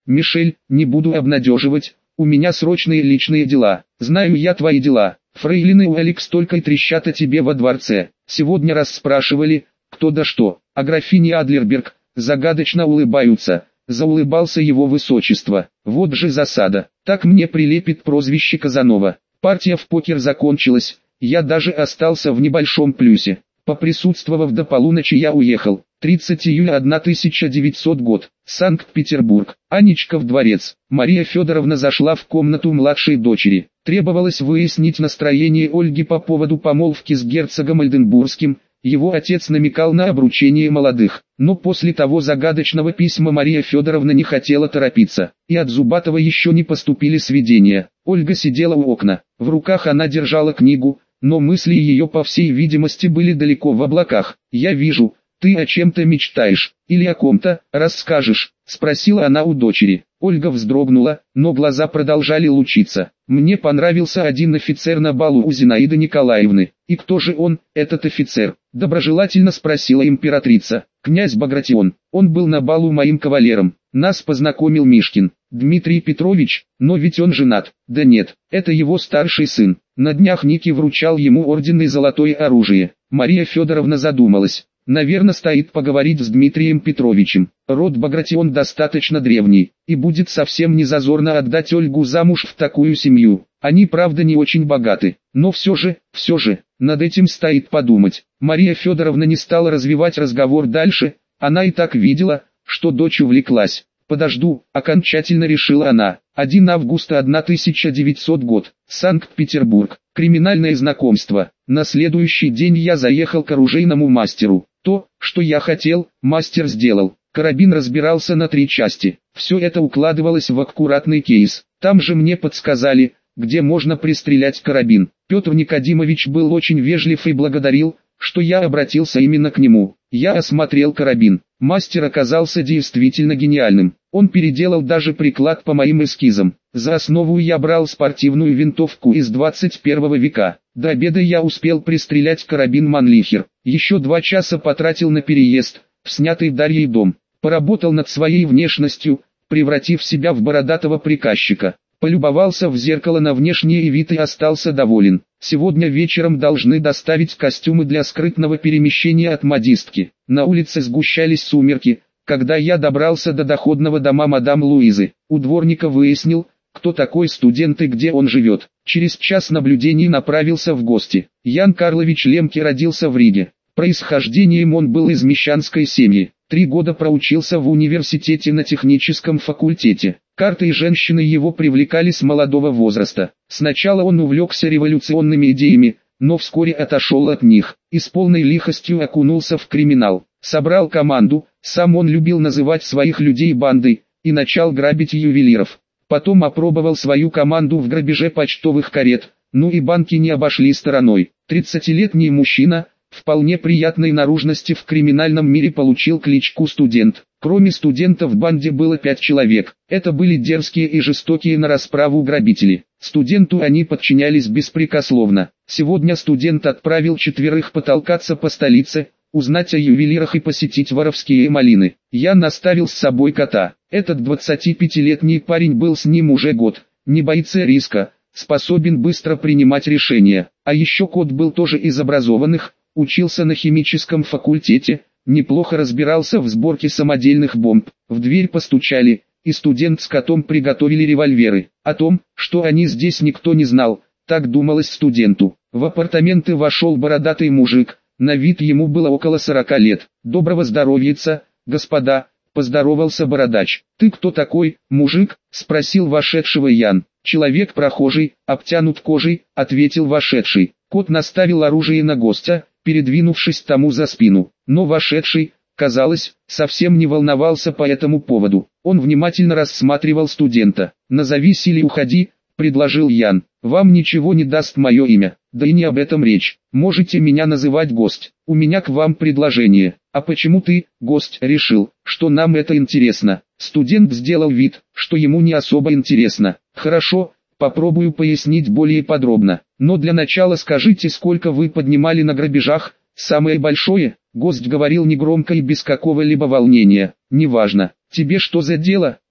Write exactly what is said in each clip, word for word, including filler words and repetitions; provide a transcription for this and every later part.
Мишель, не буду обнадеживать, у меня срочные личные дела. Знаю я твои дела. Фрейлины у Алекс только и трещат о тебе во дворце. Сегодня раз спрашивали, кто да что, а графине Адлерберг, загадочно улыбаются. Заулыбался его высочество. Вот же засада. Так мне прилепит прозвище Казанова. Партия в покер закончилась. Я даже остался в небольшом плюсе. Поприсутствовав до полуночи, я уехал. тридцатого июля тысяча девятисотого год. Санкт-Петербург. Анечка в дворец. Мария Федоровна зашла в комнату младшей дочери. Требовалось выяснить настроение Ольги по поводу помолвки с герцогом Ольденбургским. Его отец намекал на обручение молодых. Но после того загадочного письма Мария Федоровна не хотела торопиться. И от Зубатова еще не поступили сведения. Ольга сидела у окна. В руках она держала книгу, но мысли ее, по всей видимости, были далеко в облаках. «Я вижу, ты о чем-то мечтаешь, или о ком-то, расскажешь?» — спросила она у дочери. Ольга вздрогнула, но глаза продолжали лучиться. «Мне понравился один офицер на балу у Зинаиды Николаевны. И кто же он, этот офицер?» — доброжелательно спросила императрица. «Князь Багратион. Он был на балу моим кавалером. Нас познакомил Мишкин. Дмитрий Петрович, но ведь он женат». «Да нет, это его старший сын. На днях Ники вручал ему орден и золотое оружие». Мария Федоровна задумалась. «Наверное, стоит поговорить с Дмитрием Петровичем. Род Багратион достаточно древний, и будет совсем не зазорно отдать Ольгу замуж в такую семью. Они, правда, не очень богаты, но все же, все же, над этим стоит подумать». Мария Федоровна не стала развивать разговор дальше, она и так видела, что дочь увлеклась. «Подожду», — окончательно решила она. первого августа тысяча девятисотого год. Санкт-Петербург. Криминальное знакомство. На следующий день я заехал к оружейному мастеру. То, что я хотел, мастер сделал. Карабин разбирался на три части. Все это укладывалось в аккуратный кейс. Там же мне подсказали, где можно пристрелять карабин. Петр Никодимович был очень вежлив и благодарил, что я обратился именно к нему. Я осмотрел карабин. Мастер оказался действительно гениальным. Он переделал даже приклад по моим эскизам. За основу я брал спортивную винтовку из двадцать первого века. До обеда я успел пристрелять карабин Манлихер. Еще два часа потратил на переезд, в снятый Дарьей дом. Поработал над своей внешностью, превратив себя в бородатого приказчика. Полюбовался в зеркало на внешний вид и остался доволен. Сегодня вечером должны доставить костюмы для скрытного перемещения от модистки. На улице сгущались сумерки, когда я добрался до доходного дома мадам Луизы. У дворника выяснил, кто такой студент и где он живет. Через час наблюдений направился в гости. Ян Карлович Лемке родился в Риге. Происхождением он был из мещанской семьи. Три года проучился в университете на техническом факультете. Карты и женщины его привлекали с молодого возраста. Сначала он увлекся революционными идеями, но вскоре отошел от них и с полной лихостью окунулся в криминал. Собрал команду, сам он любил называть своих людей бандой, и начал грабить ювелиров. Потом опробовал свою команду в грабеже почтовых карет, ну и банки не обошли стороной. тридцатилетний мужчина, вполне приятной наружности, в криминальном мире получил кличку «Студент». Кроме студента в банде было пять человек. Это были дерзкие и жестокие на расправу грабители. Студенту они подчинялись беспрекословно. Сегодня студент отправил четверых потолкаться по столице, узнать о ювелирах и посетить воровские малины. Я наставил с собой кота. Этот двадцатипятилетний парень был с ним уже год, не боится риска, способен быстро принимать решения. А еще кот был тоже из образованных, учился на химическом факультете, неплохо разбирался в сборке самодельных бомб. В дверь постучали, и студент с котом приготовили револьверы. О том, что они здесь, никто не знал, так думалось студенту. В апартаменты вошел бородатый мужик, на вид ему было около сорока лет. «Доброго здоровьица, господа», — поздоровался бородач. «Ты кто такой, мужик?» — спросил вошедшего Ян. «Человек прохожий, обтянут кожей», — ответил вошедший. Кот наставил оружие на гостя, передвинувшись тому за спину. Но вошедший, казалось, совсем не волновался по этому поводу. Он внимательно рассматривал студента. «Назовись или уходи», — предложил Ян. «Вам ничего не даст мое имя, да и не об этом речь. Можете меня называть гость. У меня к вам предложение». «А почему ты, гость, решил, что нам это интересно?» Студент сделал вид, что ему не особо интересно. «Хорошо, попробую пояснить более подробно. Но для начала скажите, сколько вы поднимали на грабежах?» «Самое большое», — гость говорил негромко и без какого-либо волнения. «Неважно. Тебе что за дело?»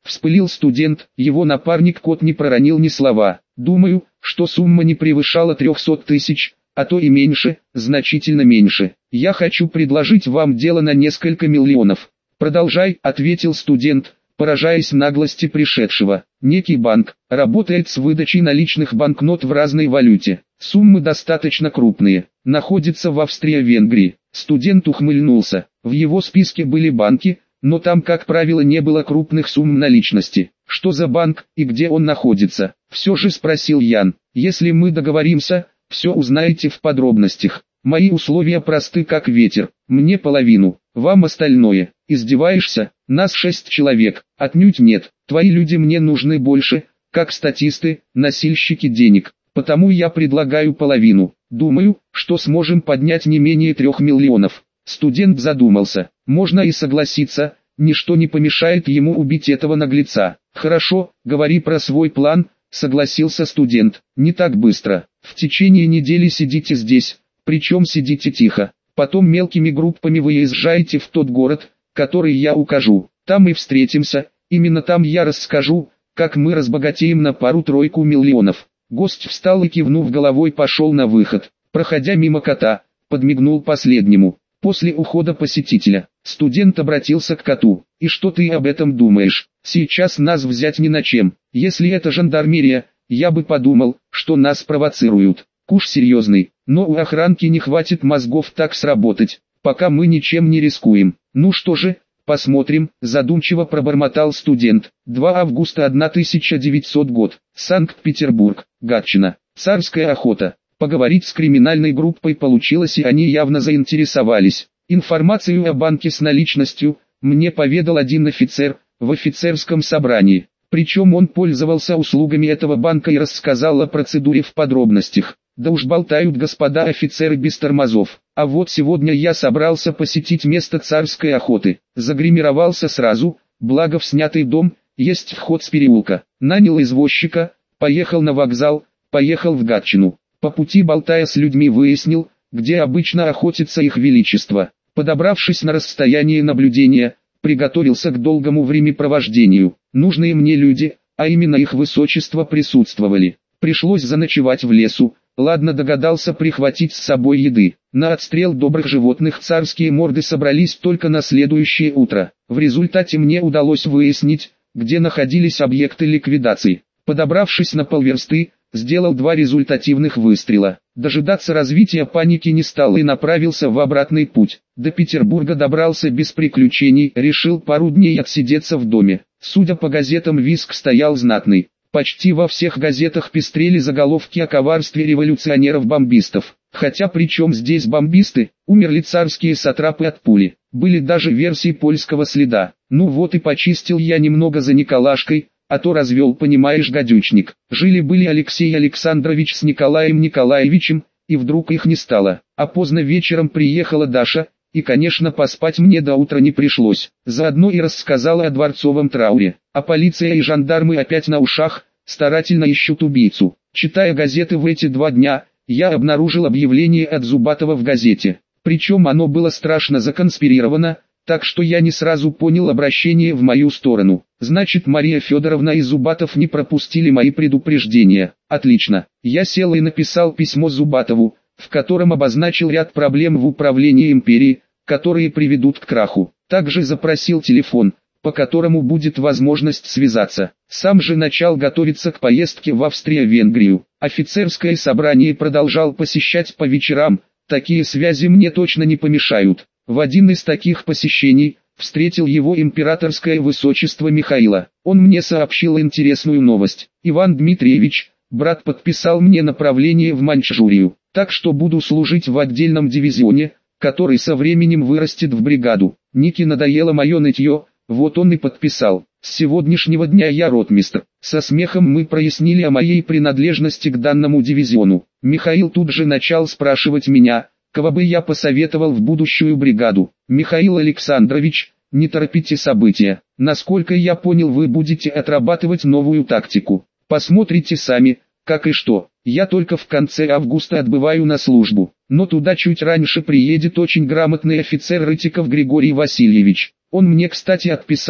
Вспылил студент, его напарник кот не проронил ни слова. Думаю, что сумма не превышала трехсот тысяч, а то и меньше, значительно меньше. Я хочу предложить вам дело на несколько миллионов. Продолжай, ответил студент, поражаясь наглости пришедшего. Некий банк работает с выдачей наличных банкнот в разной валюте. Суммы достаточно крупные. Находится в Австрии-Венгрии. Студент ухмыльнулся. В его списке были банки, но там, как правило, не было крупных сумм наличности. Что за банк и где он находится? Все же спросил Ян. Если мы договоримся, все узнаете в подробностях. Мои условия просты как ветер. Мне половину, вам остальное. Издеваешься? Нас шесть человек. Отнюдь нет. Твои люди мне нужны больше, как статисты, носильщики денег. Потому я предлагаю половину. Думаю, что сможем поднять не менее трех миллионов. Студент задумался. Можно и согласиться, ничто не помешает ему убить этого наглеца. Хорошо, говори про свой план, согласился студент. Не так быстро. В течение недели сидите здесь, причем сидите тихо. Потом мелкими группами выезжаете в тот город, который я укажу. Там и встретимся, именно там я расскажу, как мы разбогатеем на пару-тройку миллионов. Гость встал и, кивнув головой, пошел на выход. Проходя мимо кота, подмигнул последнему. После ухода посетителя, студент обратился к коту. «И что ты об этом думаешь? Сейчас нас взять ни на чем. Если это жандармерия, я бы подумал, что нас провоцируют. Куш серьезный, но у охранки не хватит мозгов так сработать, пока мы ничем не рискуем. Ну что же, посмотрим», задумчиво пробормотал студент. два августа тысяча девятисотого год. Санкт-Петербург, Гатчина. Царская охота. Поговорить с криминальной группой получилось, и они явно заинтересовались. Информацию о банке с наличностью мне поведал один офицер в офицерском собрании. Причем он пользовался услугами этого банка и рассказал о процедуре в подробностях. Да уж болтают господа офицеры без тормозов. А вот сегодня я собрался посетить место царской охоты. Загримировался сразу, благо в снятый дом, есть вход с переулка. Нанял извозчика, поехал на вокзал, поехал в Гатчину. По пути, болтая с людьми, выяснил, где обычно охотится их величество. Подобравшись на расстояние наблюдения, приготовился к долгому времяпровождению. Нужные мне люди, а именно их высочество, присутствовали. Пришлось заночевать в лесу. Ладно, догадался прихватить с собой еды. На отстрел добрых животных царские морды собрались только на следующее утро. В результате мне удалось выяснить, где находились объекты ликвидации. Подобравшись на полверсты, сделал два результативных выстрела. Дожидаться развития паники не стал и направился в обратный путь. До Петербурга добрался без приключений, решил пару дней отсидеться в доме. Судя по газетам, визг стоял знатный. Почти во всех газетах пестрели заголовки о коварстве революционеров-бомбистов. Хотя при чем здесь бомбисты? Умерли царские сатрапы от пули. Были даже версии польского следа. Ну вот и почистил я немного за Николашкой, а то развел, понимаешь, гадючник. Жили-были Алексей Александрович с Николаем Николаевичем, и вдруг их не стало. А поздно вечером приехала Даша, и, конечно, поспать мне до утра не пришлось. Заодно и рассказала о дворцовом трауре. А полиция и жандармы опять на ушах, старательно ищут убийцу. Читая газеты в эти два дня, я обнаружил объявление от Зубатова в газете. Причем оно было страшно законспирировано, так что я не сразу понял обращение в мою сторону. Значит, Мария Федоровна и Зубатов не пропустили мои предупреждения. Отлично. Я сел и написал письмо Зубатову, в котором обозначил ряд проблем в управлении империей, которые приведут к краху. Также запросил телефон, по которому будет возможность связаться. Сам же начал готовиться к поездке в Австрию-Венгрию. Офицерское собрание продолжал посещать по вечерам, такие связи мне точно не помешают. В один из таких посещений встретил его императорское высочество Михаила. Он мне сообщил интересную новость. Иван Дмитриевич, брат, подписал мне направление в Маньчжурию, так что буду служить в отдельном дивизионе, который со временем вырастет в бригаду. Нике надоело мое нытье, вот он и подписал. С сегодняшнего дня я ротмистр. Со смехом мы прояснили о моей принадлежности к данному дивизиону. Михаил тут же начал спрашивать меня, кого бы я посоветовал в будущую бригаду. Михаил Александрович, не торопите события. Насколько я понял, вы будете отрабатывать новую тактику. Посмотрите сами, как и что. Я только в конце августа отбываю на службу, но туда чуть раньше приедет очень грамотный офицер Рытиков Григорий Васильевич. Он мне, кстати, отписал,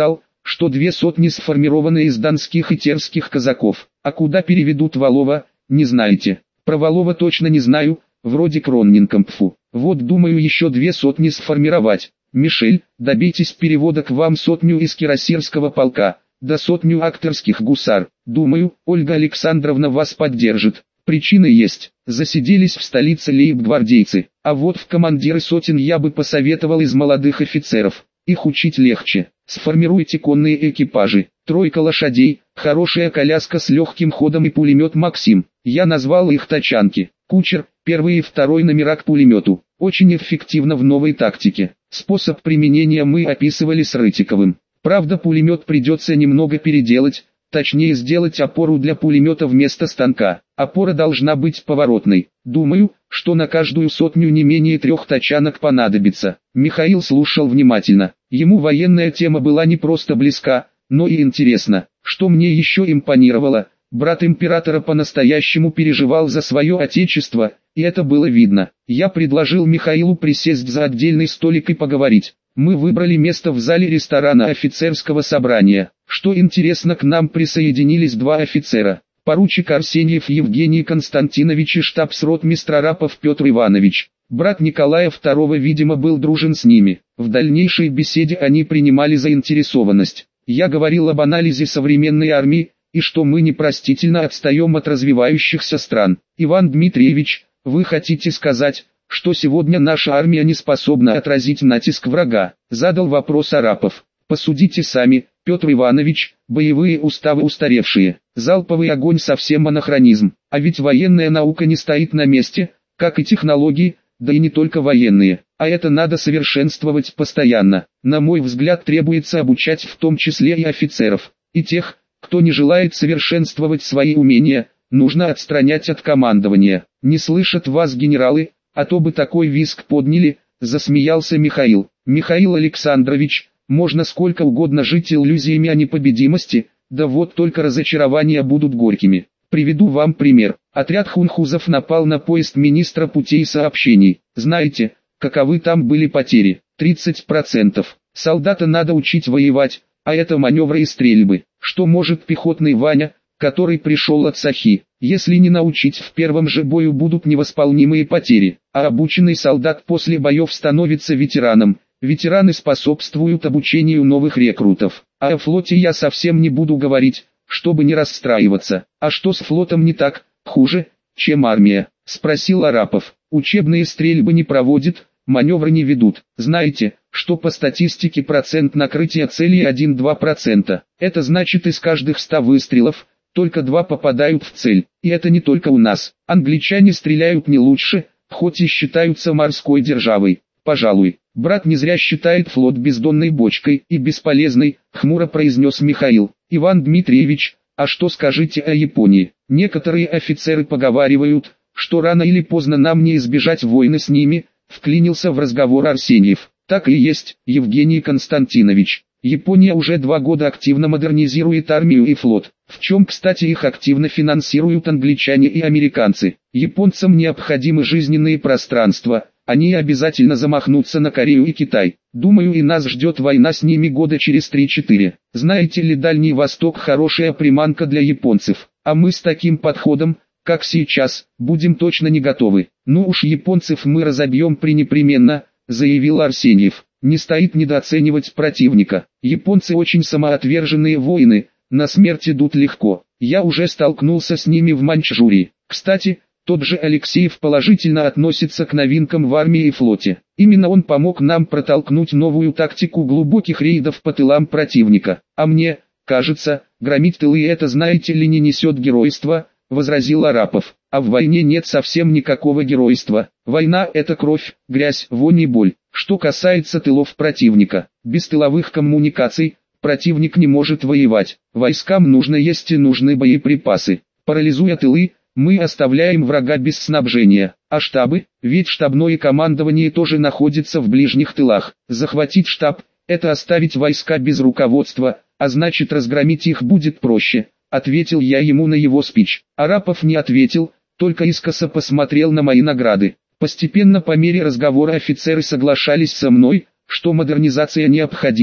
что две сотни сформированы из донских и терских казаков. А куда переведут Валова, не знаете? Про Валова точно не знаю, вроде Кронненкампфу. Вот думаю еще две сотни сформировать. Мишель, добейтесь перевода к вам сотню из кирасирского полка, да сотню акторских гусар. Думаю, Ольга Александровна вас поддержит. Причины есть. Засиделись в столице лейб-гвардейцы. А вот в командиры сотен я бы посоветовал из молодых офицеров. Их учить легче. Сформируйте конные экипажи. Тройка лошадей, хорошая коляска с легким ходом и пулемет «Максим». Я назвал их тачанки. Кучер, первый и второй номера к пулемету. Очень эффективно в новой тактике. Способ применения мы описывали с Рытиковым. Правда, пулемет придется немного переделать, точнее сделать опору для пулемета вместо станка. Опора должна быть поворотной. Думаю, что на каждую сотню не менее трех тачанок понадобится. Михаил слушал внимательно. Ему военная тема была не просто близка, но и интересна. Что мне еще импонировало, брат императора по-настоящему переживал за свое отечество, и это было видно. Я предложил Михаилу присесть за отдельный столик и поговорить. Мы выбрали место в зале ресторана офицерского собрания. Что интересно, к нам присоединились два офицера. Поручик Арсеньев Евгений Константинович и штабс-ротмистр Арапов Петр Иванович. Брат Николая второго, видимо, был дружен с ними. В дальнейшей беседе они принимали заинтересованность. Я говорил об анализе современной армии, и что мы непростительно отстаем от развивающихся стран. Иван Дмитриевич, вы хотите сказать, что сегодня наша армия не способна отразить натиск врага? Задал вопрос Арапов. Посудите сами, Петр Иванович, боевые уставы устаревшие, залповый огонь совсем анахронизм, а ведь военная наука не стоит на месте, как и технологии, да и не только военные, а это надо совершенствовать постоянно. На мой взгляд, требуется обучать в том числе и офицеров, и тех, кто не желает совершенствовать свои умения, нужно отстранять от командования. Не слышат вас генералы, а то бы такой визг подняли, засмеялся Михаил. Михаил Александрович, можно сколько угодно жить иллюзиями о непобедимости, да вот только разочарования будут горькими. Приведу вам пример. Отряд хунхузов напал на поезд министра путей сообщений. Знаете, каковы там были потери? тридцать процентов. Солдата надо учить воевать, а это маневры и стрельбы. Что может пехотный Ваня, который пришел от Сахи? Если не научить, в первом же бою будут невосполнимые потери, а обученный солдат после боев становится ветераном. Ветераны способствуют обучению новых рекрутов. А о флоте я совсем не буду говорить, чтобы не расстраиваться. А что с флотом не так, хуже, чем армия? Спросил Арапов. Учебные стрельбы не проводят, маневры не ведут. Знаете, что по статистике процент накрытия целей один-два процента. Это значит, из каждых ста выстрелов, только два попадают в цель. И это не только у нас. Англичане стреляют не лучше, хоть и считаются морской державой. Пожалуй, брат не зря считает флот бездонной бочкой и бесполезной, хмуро произнес Михаил. Иван Дмитриевич, а что скажите о Японии? Некоторые офицеры поговаривают, что рано или поздно нам не избежать войны с ними, вклинился в разговор Арсеньев. Так и есть, Евгений Константинович. Япония уже два года активно модернизирует армию и флот, в чем, кстати, их активно финансируют англичане и американцы. Японцам необходимы жизненные пространства, они обязательно замахнутся на Корею и Китай. Думаю, и нас ждет война с ними года через три-четыре. Знаете ли, Дальний Восток хорошая приманка для японцев, а мы с таким подходом, как сейчас, будем точно не готовы. Ну уж японцев мы разобьем пренепременно, заявил Арсеньев. Не стоит недооценивать противника. Японцы очень самоотверженные воины, на смерть идут легко. Я уже столкнулся с ними в Маньчжурии. Кстати, тот же Алексеев положительно относится к новинкам в армии и флоте. Именно он помог нам протолкнуть новую тактику глубоких рейдов по тылам противника. А мне, кажется, громить тылы это, знаете ли, не несет геройства, возразил Арапов. А в войне нет совсем никакого геройства. Война – это кровь, грязь, вонь и боль. Что касается тылов противника, без тыловых коммуникаций, противник не может воевать. Войскам нужно есть и нужны боеприпасы. Парализуя тылы, мы оставляем врага без снабжения. А штабы, ведь штабное командование тоже находится в ближних тылах. Захватить штаб – это оставить войска без руководства, а значит разгромить их будет проще, ответил я ему на его спич. Арапов не ответил, только искоса посмотрел на мои награды. Постепенно по мере разговора офицеры соглашались со мной, что модернизация необходима.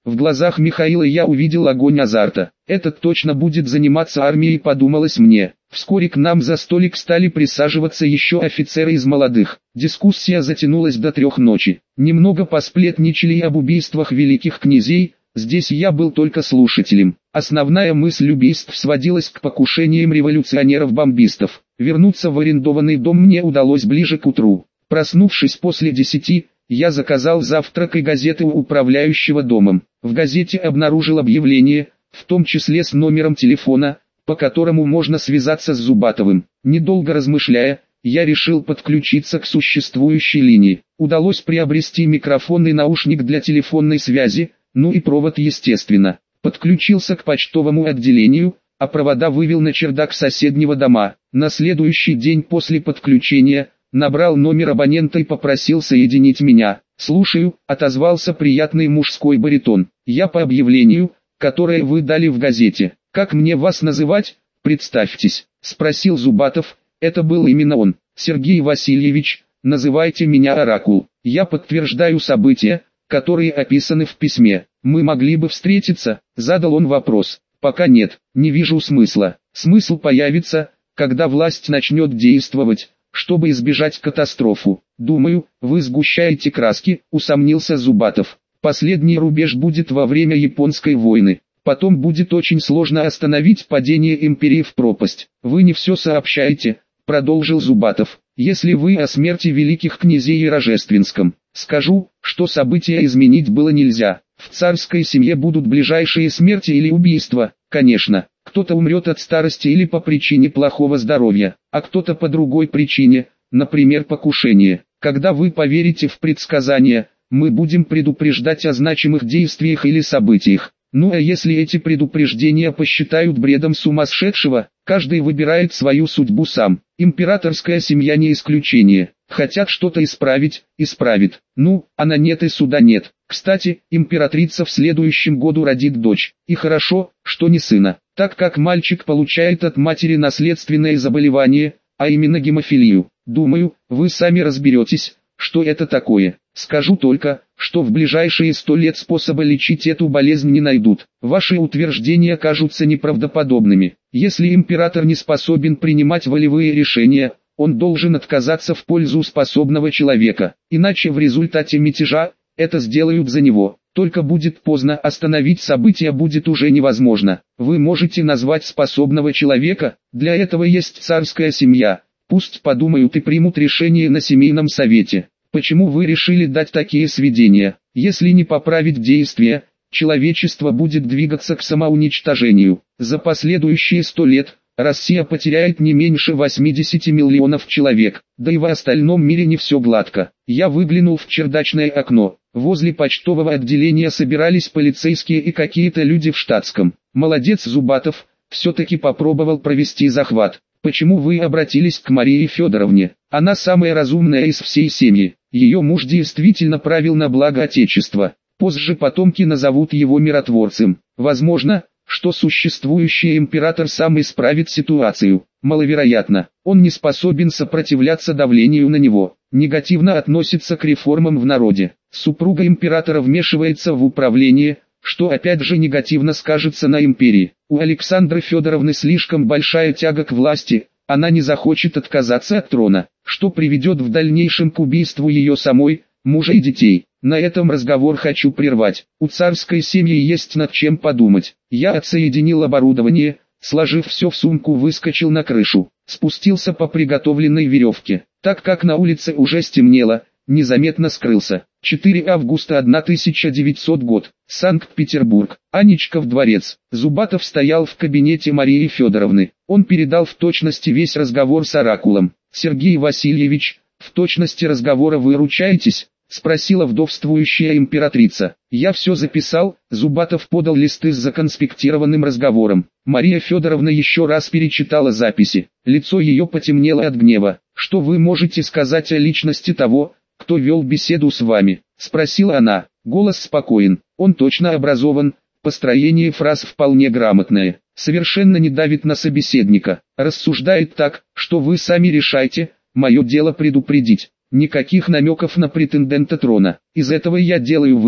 В глазах Михаила я увидел огонь азарта. Этот точно будет заниматься армией, подумалось мне. Вскоре к нам за столик стали присаживаться еще офицеры из молодых. Дискуссия затянулась до трех ночи. Немного посплетничали и об убийствах великих князей. Здесь я был только слушателем. Основная мысль убийств сводилась к покушениям революционеров-бомбистов. Вернуться в арендованный дом мне удалось ближе к утру. Проснувшись после десяти, я заказал завтрак и газеты у управляющего домом. В газете обнаружил объявление, в том числе с номером телефона, по которому можно связаться с Зубатовым. Недолго размышляя, я решил подключиться к существующей линии. Удалось приобрести микрофон и наушник для телефонной связи, ну и провод, естественно. Подключился к почтовому отделению, а провода вывел на чердак соседнего дома. На следующий день после подключения набрал номер абонента и попросил соединить меня. «Слушаю», — отозвался приятный мужской баритон. «Я по объявлению, которое вы дали в газете. Как мне вас называть? Представьтесь», — спросил Зубатов. Это был именно он. «Сергей Васильевич, называйте меня Оракул. Я подтверждаю события, которые описаны в письме. Мы могли бы встретиться?» — задал он вопрос. «Пока нет, не вижу смысла. Смысл появится, когда власть начнет действовать, чтобы избежать катастрофу. Думаю, вы сгущаете краски», — усомнился Зубатов. «Последний рубеж будет во время Японской войны. Потом будет очень сложно остановить падение империи в пропасть. Вы не все сообщаете», — продолжил Зубатов. «Если вы о смерти великих князей и Рожественском, скажу, что события изменить было нельзя. В царской семье будут ближайшие смерти или убийства, конечно. Кто-то умрет от старости или по причине плохого здоровья, а кто-то по другой причине, например покушение. Когда вы поверите в предсказания, мы будем предупреждать о значимых действиях или событиях. Ну а если эти предупреждения посчитают бредом сумасшедшего, каждый выбирает свою судьбу сам. Императорская семья не исключение. Хотят что-то исправить, исправит. Ну, а на нет и суда нет. Кстати, императрица в следующем году родит дочь. И хорошо, что не сына, так как мальчик получает от матери наследственное заболевание, а именно гемофилию. Думаю, вы сами разберетесь, что это такое. Скажу только, что в ближайшие сто лет способа лечить эту болезнь не найдут. Ваши утверждения кажутся неправдоподобными. Если император не способен принимать волевые решения, он должен отказаться в пользу способного человека. Иначе в результате мятежа это сделают за него. Только будет поздно, остановить события будет уже невозможно. Вы можете назвать способного человека, для этого есть царская семья. Пусть подумают и примут решение на семейном совете. Почему вы решили дать такие сведения? Если не поправить действия, человечество будет двигаться к самоуничтожению. За последующие сто лет Россия потеряет не меньше восьмидесяти миллионов человек, да и в остальном мире не все гладко. Я выглянул в чердачное окно. Возле почтового отделения собирались полицейские и какие-то люди в штатском. Молодец Зубатов, все-таки попробовал провести захват. Почему вы обратились к Марии Федоровне? Она самая разумная из всей семьи. Ее муж действительно правил на благо Отечества. Позже потомки назовут его миротворцем. Возможно, что существующий император сам исправит ситуацию. Маловероятно, он не способен сопротивляться давлению на него. Негативно относится к реформам в народе. Супруга императора вмешивается в управление, что опять же негативно скажется на империи. У Александры Федоровны слишком большая тяга к власти, она не захочет отказаться от трона, что приведет в дальнейшем к убийству ее самой, мужа и детей. На этом разговор хочу прервать. У царской семьи есть над чем подумать. Я отсоединил оборудование, сложив все в сумку, выскочил на крышу, спустился по приготовленной веревке. Так как на улице уже стемнело, незаметно скрылся. четвёртого августа тысяча девятисотого год. Санкт-Петербург. Аничков дворец. Зубатов стоял в кабинете Марии Федоровны. Он передал в точности весь разговор с Оракулом. «Сергей Васильевич, в точности разговора вы ручаетесь?» — спросила вдовствующая императрица. «Я все записал», — Зубатов подал листы с законспектированным разговором. Мария Федоровна еще раз перечитала записи. Лицо ее потемнело от гнева. «Что вы можете сказать о личности того, кто вел беседу с вами?» — спросила она. Голос спокоен, он точно образован, построение фраз вполне грамотное, совершенно не давит на собеседника, рассуждает так, что вы сами решайте, мое дело предупредить. Никаких намеков на претендента трона. Из этого я делаю вывод,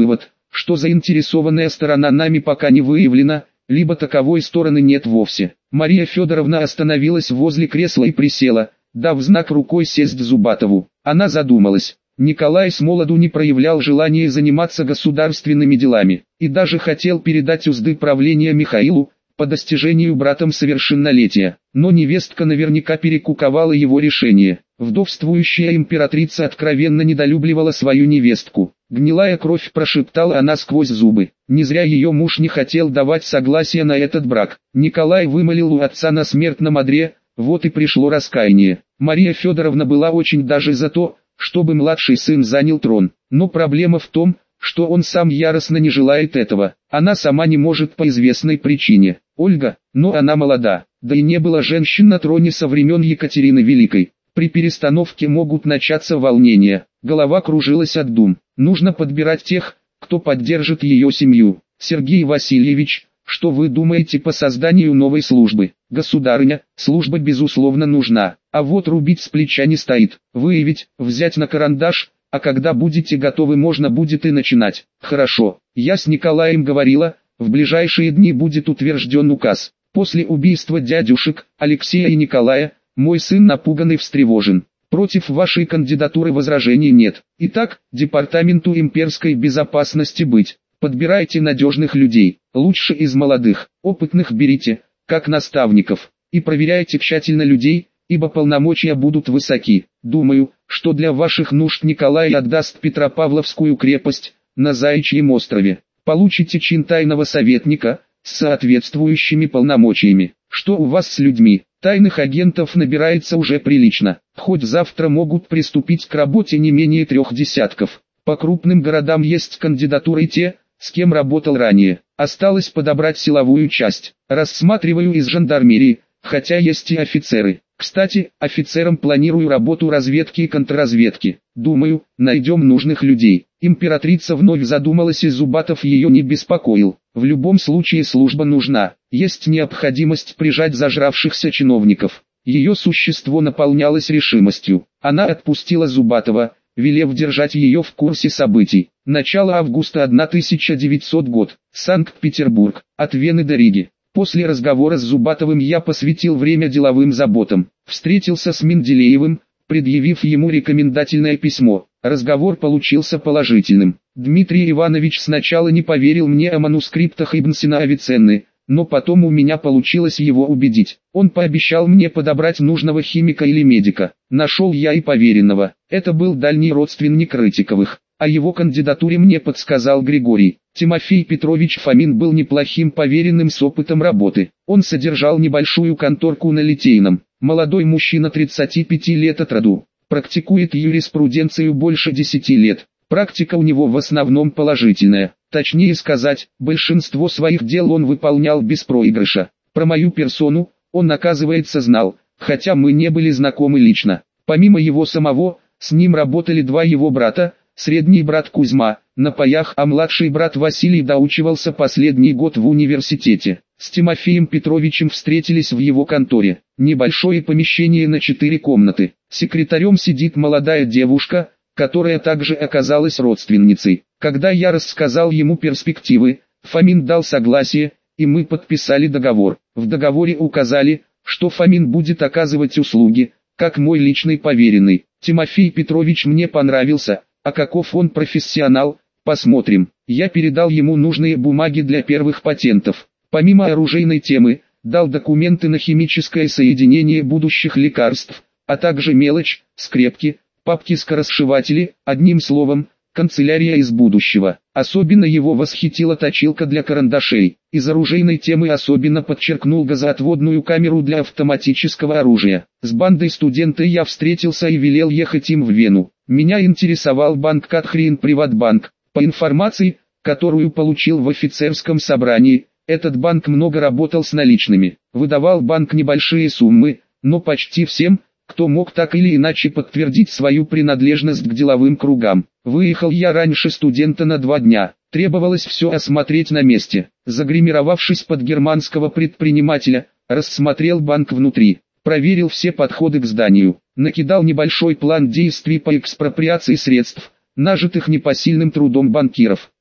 что заинтересованная сторона нами пока не выявлена, либо таковой стороны нет вовсе. Мария Федоровна остановилась возле кресла и присела, дав знак рукой сесть Зубатову. Она задумалась. Николай с молоду не проявлял желания заниматься государственными делами, и даже хотел передать узды правления Михаилу, по достижению братом совершеннолетия. Но невестка наверняка перекуковала его решение. Вдовствующая императрица откровенно недолюбливала свою невестку. Гнилая кровь, прошептала она сквозь зубы. Не зря ее муж не хотел давать согласия на этот брак. Николай вымолил у отца на смертном одре, вот и пришло раскаяние. Мария Федоровна была очень даже за то, чтобы младший сын занял трон. Но проблема в том, что он сам яростно не желает этого. Она сама не может по известной причине. Ольга, но она молода, да и не было женщин на троне со времен Екатерины Великой. При перестановке могут начаться волнения. Голова кружилась от дум. Нужно подбирать тех, кто поддержит ее семью. Сергей Васильевич, что вы думаете по созданию новой службы? Государыня, служба безусловно нужна, а вот рубить с плеча не стоит. Выявить, взять на карандаш, а когда будете готовы, можно будет и начинать. Хорошо, я с Николаем говорила, в ближайшие дни будет утвержден указ. После убийства дядюшек, Алексея и Николая, мой сын напуган и встревожен. Против вашей кандидатуры возражений нет. Итак, департаменту имперской безопасности быть. Подбирайте надежных людей, лучше из молодых, опытных берите, как наставников, и проверяйте тщательно людей, ибо полномочия будут высоки. Думаю, что для ваших нужд Николай отдаст Петропавловскую крепость на Заячьем острове. Получите чин тайного советника с соответствующими полномочиями. Что у вас с людьми? Тайных агентов набирается уже прилично. Хоть завтра могут приступить к работе не менее трех десятков. По крупным городам есть кандидатуры те, с кем работал ранее. Осталось подобрать силовую часть. Рассматриваю из жандармерии, хотя есть и офицеры. Кстати, офицерам планирую работу разведки и контрразведки. Думаю, найдем нужных людей. Императрица вновь задумалась, и Зубатов ее не беспокоил. В любом случае служба нужна. Есть необходимость прижать зажравшихся чиновников. Ее существо наполнялось решимостью. Она отпустила Зубатова, велев держать ее в курсе событий. Начало августа тысяча девятисотого год. Санкт-Петербург. От Вены до Риги. После разговора с Зубатовым я посвятил время деловым заботам. Встретился с Менделеевым, предъявив ему рекомендательное письмо. Разговор получился положительным. Дмитрий Иванович сначала не поверил мне о манускриптах Ибн-Сина Авиценны, но потом у меня получилось его убедить. Он пообещал мне подобрать нужного химика или медика. Нашел я и поверенного. Это был дальний родственник Рытиковых. О его кандидатуре мне подсказал Григорий. Тимофей Петрович Фомин был неплохим поверенным с опытом работы. Он содержал небольшую конторку на Литейном. Молодой мужчина тридцати пяти лет от роду. Практикует юриспруденцию больше десяти лет. Практика у него в основном положительная. Точнее сказать, большинство своих дел он выполнял без проигрыша. Про мою персону он, оказывается, знал, хотя мы не были знакомы лично. Помимо его самого, с ним работали два его брата, средний брат Кузьма, на паях, а младший брат Василий доучивался последний год в университете. С Тимофеем Петровичем встретились в его конторе. Небольшое помещение на четыре комнаты. Секретарем сидит молодая девушка, которая также оказалась родственницей. Когда я рассказал ему перспективы, Фомин дал согласие, и мы подписали договор. В договоре указали, что Фомин будет оказывать услуги, как мой личный поверенный. Тимофей Петрович мне понравился, а каков он профессионал, посмотрим. Я передал ему нужные бумаги для первых патентов. Помимо оружейной темы, дал документы на химическое соединение будущих лекарств, а также мелочь, скрепки, папки-скоросшиватели, одним словом, канцелярия из будущего. Особенно его восхитила точилка для карандашей. Из оружейной темы особенно подчеркнул газоотводную камеру для автоматического оружия. С бандой студента я встретился и велел ехать им в Вену. Меня интересовал банк Катхриен Приватбанк. По информации, которую получил в офицерском собрании, этот банк много работал с наличными. Выдавал банк небольшие суммы, но почти всем, кто мог так или иначе подтвердить свою принадлежность к деловым кругам. Выехал я раньше студента на два дня. Требовалось все осмотреть на месте. Загримировавшись под германского предпринимателя, рассмотрел банк внутри. Проверил все подходы к зданию. Накидал небольшой план действий по экспроприации средств, нажитых непосильным трудом банкиров.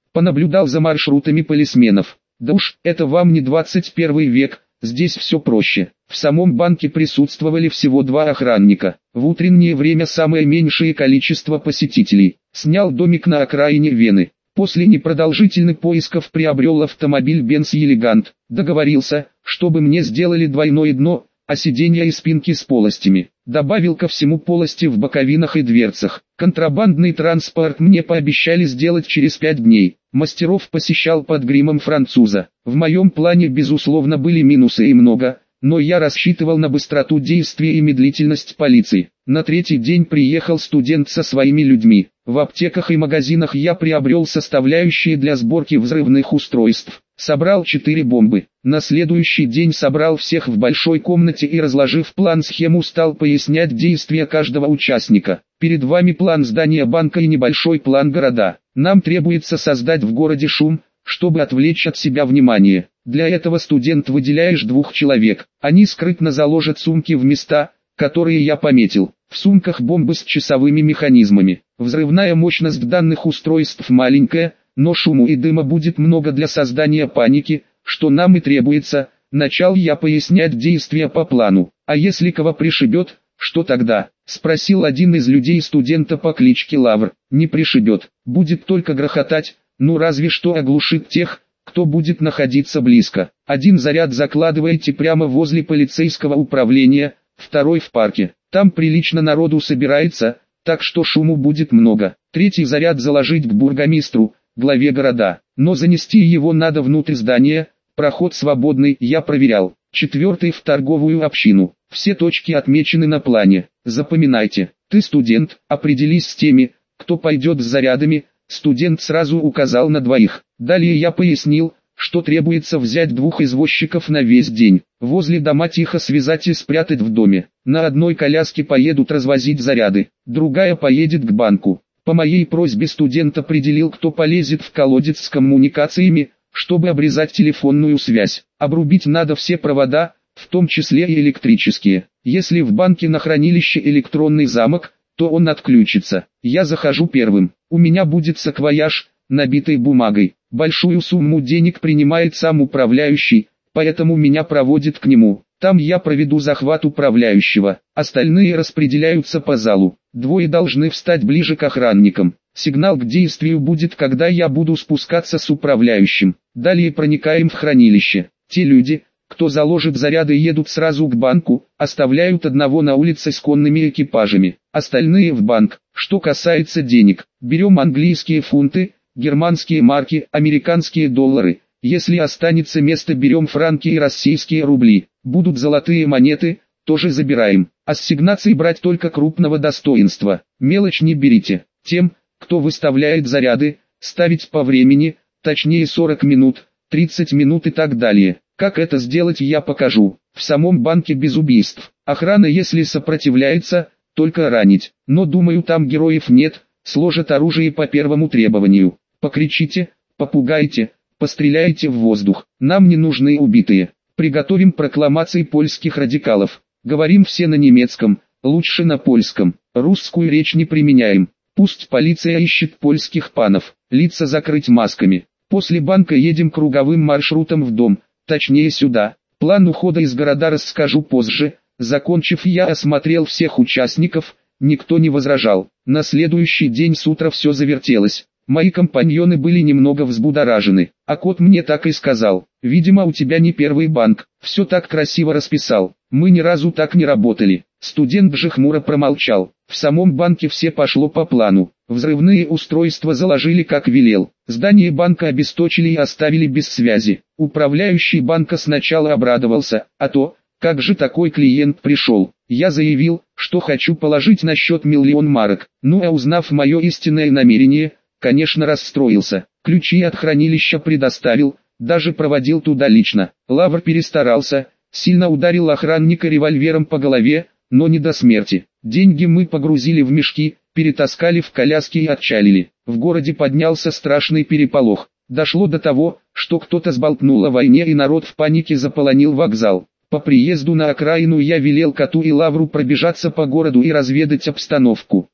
понаблюдал за маршрутами полисменов. Да уж, это вам не двадцать первый век, здесь все проще. В самом банке присутствовали всего два охранника. В утреннее время самое меньшее количество посетителей. Снял домик на окраине Вены. После непродолжительных поисков приобрел автомобиль Benz Elegant. Договорился, чтобы мне сделали двойное дно, а сиденья и спинки с полостями. Добавил ко всему полости в боковинах и дверцах. Контрабандный транспорт мне пообещали сделать через пять дней. Мастеров посещал под гримом француза. В моем плане безусловно были минусы и много, но я рассчитывал на быстроту действия и медлительность полиции. На третий день приехал студент со своими людьми. В аптеках и магазинах я приобрел составляющие для сборки взрывных устройств. Собрал четыре бомбы. На следующий день собрал всех в большой комнате и, разложив план-схему, стал пояснять действия каждого участника. Перед вами план здания банка и небольшой план города. Нам требуется создать в городе шум, чтобы отвлечь от себя внимание. Для этого, студент, выделяешь двух человек. Они скрытно заложат сумки в места, которые я пометил. В сумках бомбы с часовыми механизмами. Взрывная мощность данных устройств маленькая, но шуму и дыма будет много для создания паники, что нам и требуется. Начал я пояснять действия по плану. А если кого пришибет, что тогда? Спросил один из людей студента по кличке Лавр. Не пришибет, будет только грохотать, ну разве что оглушит тех, кто будет находиться близко. Один заряд закладываете прямо возле полицейского управления, второй в парке. Там прилично народу собирается, так что шуму будет много. Третий заряд заложить к бургомистру, главе города. Но занести его надо внутрь здания, проход свободный, я проверял. Четвертый в торговую общину. Все точки отмечены на плане. Запоминайте. Ты студент, определись с теми, кто пойдет с зарядами. Студент сразу указал на двоих. Далее я пояснил, что требуется взять двух извозчиков на весь день. Возле дома тихо связать и спрятать в доме. На одной коляске поедут развозить заряды, другая поедет к банку. По моей просьбе студент определил, кто полезет в колодец с коммуникациями, чтобы обрезать телефонную связь. Обрубить надо все провода, в том числе и электрические. Если в банке на хранилище электронный замок, то он отключится. Я захожу первым. У меня будет саквояж, набитый бумагой. Большую сумму денег принимает сам управляющий, поэтому меня проводят к нему. Там я проведу захват управляющего. Остальные распределяются по залу. Двое должны встать ближе к охранникам. Сигнал к действию будет, когда я буду спускаться с управляющим. Далее проникаем в хранилище. Те люди, кто заложит заряды, едут сразу к банку, оставляют одного на улице с конными экипажами. Остальные в банк. Что касается денег, берем английские фунты, германские марки, американские доллары. Если останется место, берем франки и российские рубли. Будут золотые монеты, тоже забираем. Ассигнации брать только крупного достоинства. Мелочь не берите. Тем, кто выставляет заряды, ставить по времени, точнее сорок минут, тридцать минут и так далее. Как это сделать, я покажу. В самом банке без убийств. Охрана, если сопротивляется, только ранить. Но думаю, там героев нет, сложат оружие по первому требованию. Покричите, попугайте, постреляйте в воздух. Нам не нужны убитые. Приготовим прокламации польских радикалов. Говорим все на немецком, лучше на польском. Русскую речь не применяем. Пусть полиция ищет польских панов. Лица закрыть масками. После банка едем круговым маршрутом в дом, точнее сюда. План ухода из города расскажу позже. Закончив, я осмотрел всех участников, никто не возражал. На следующий день с утра все завертелось. Мои компаньоны были немного взбудоражены, а кот мне так и сказал: видимо, у тебя не первый банк, все так красиво расписал, мы ни разу так не работали. Студент же хмуро промолчал. В самом банке все пошло по плану. Взрывные устройства заложили как велел. Здание банка обесточили и оставили без связи. Управляющий банка сначала обрадовался, а то, как же такой клиент пришел. Я заявил, что хочу положить на счет миллион марок. Ну а узнав мое истинное намерение, конечно, расстроился. Ключи от хранилища предоставил, даже проводил туда лично. Лавр перестарался, сильно ударил охранника револьвером по голове, но не до смерти. Деньги мы погрузили в мешки, перетаскали в коляски и отчалили. В городе поднялся страшный переполох. Дошло до того, что кто-то сболтнул о войне, и народ в панике заполонил вокзал. По приезду на окраину я велел коту и Лавру пробежаться по городу и разведать обстановку.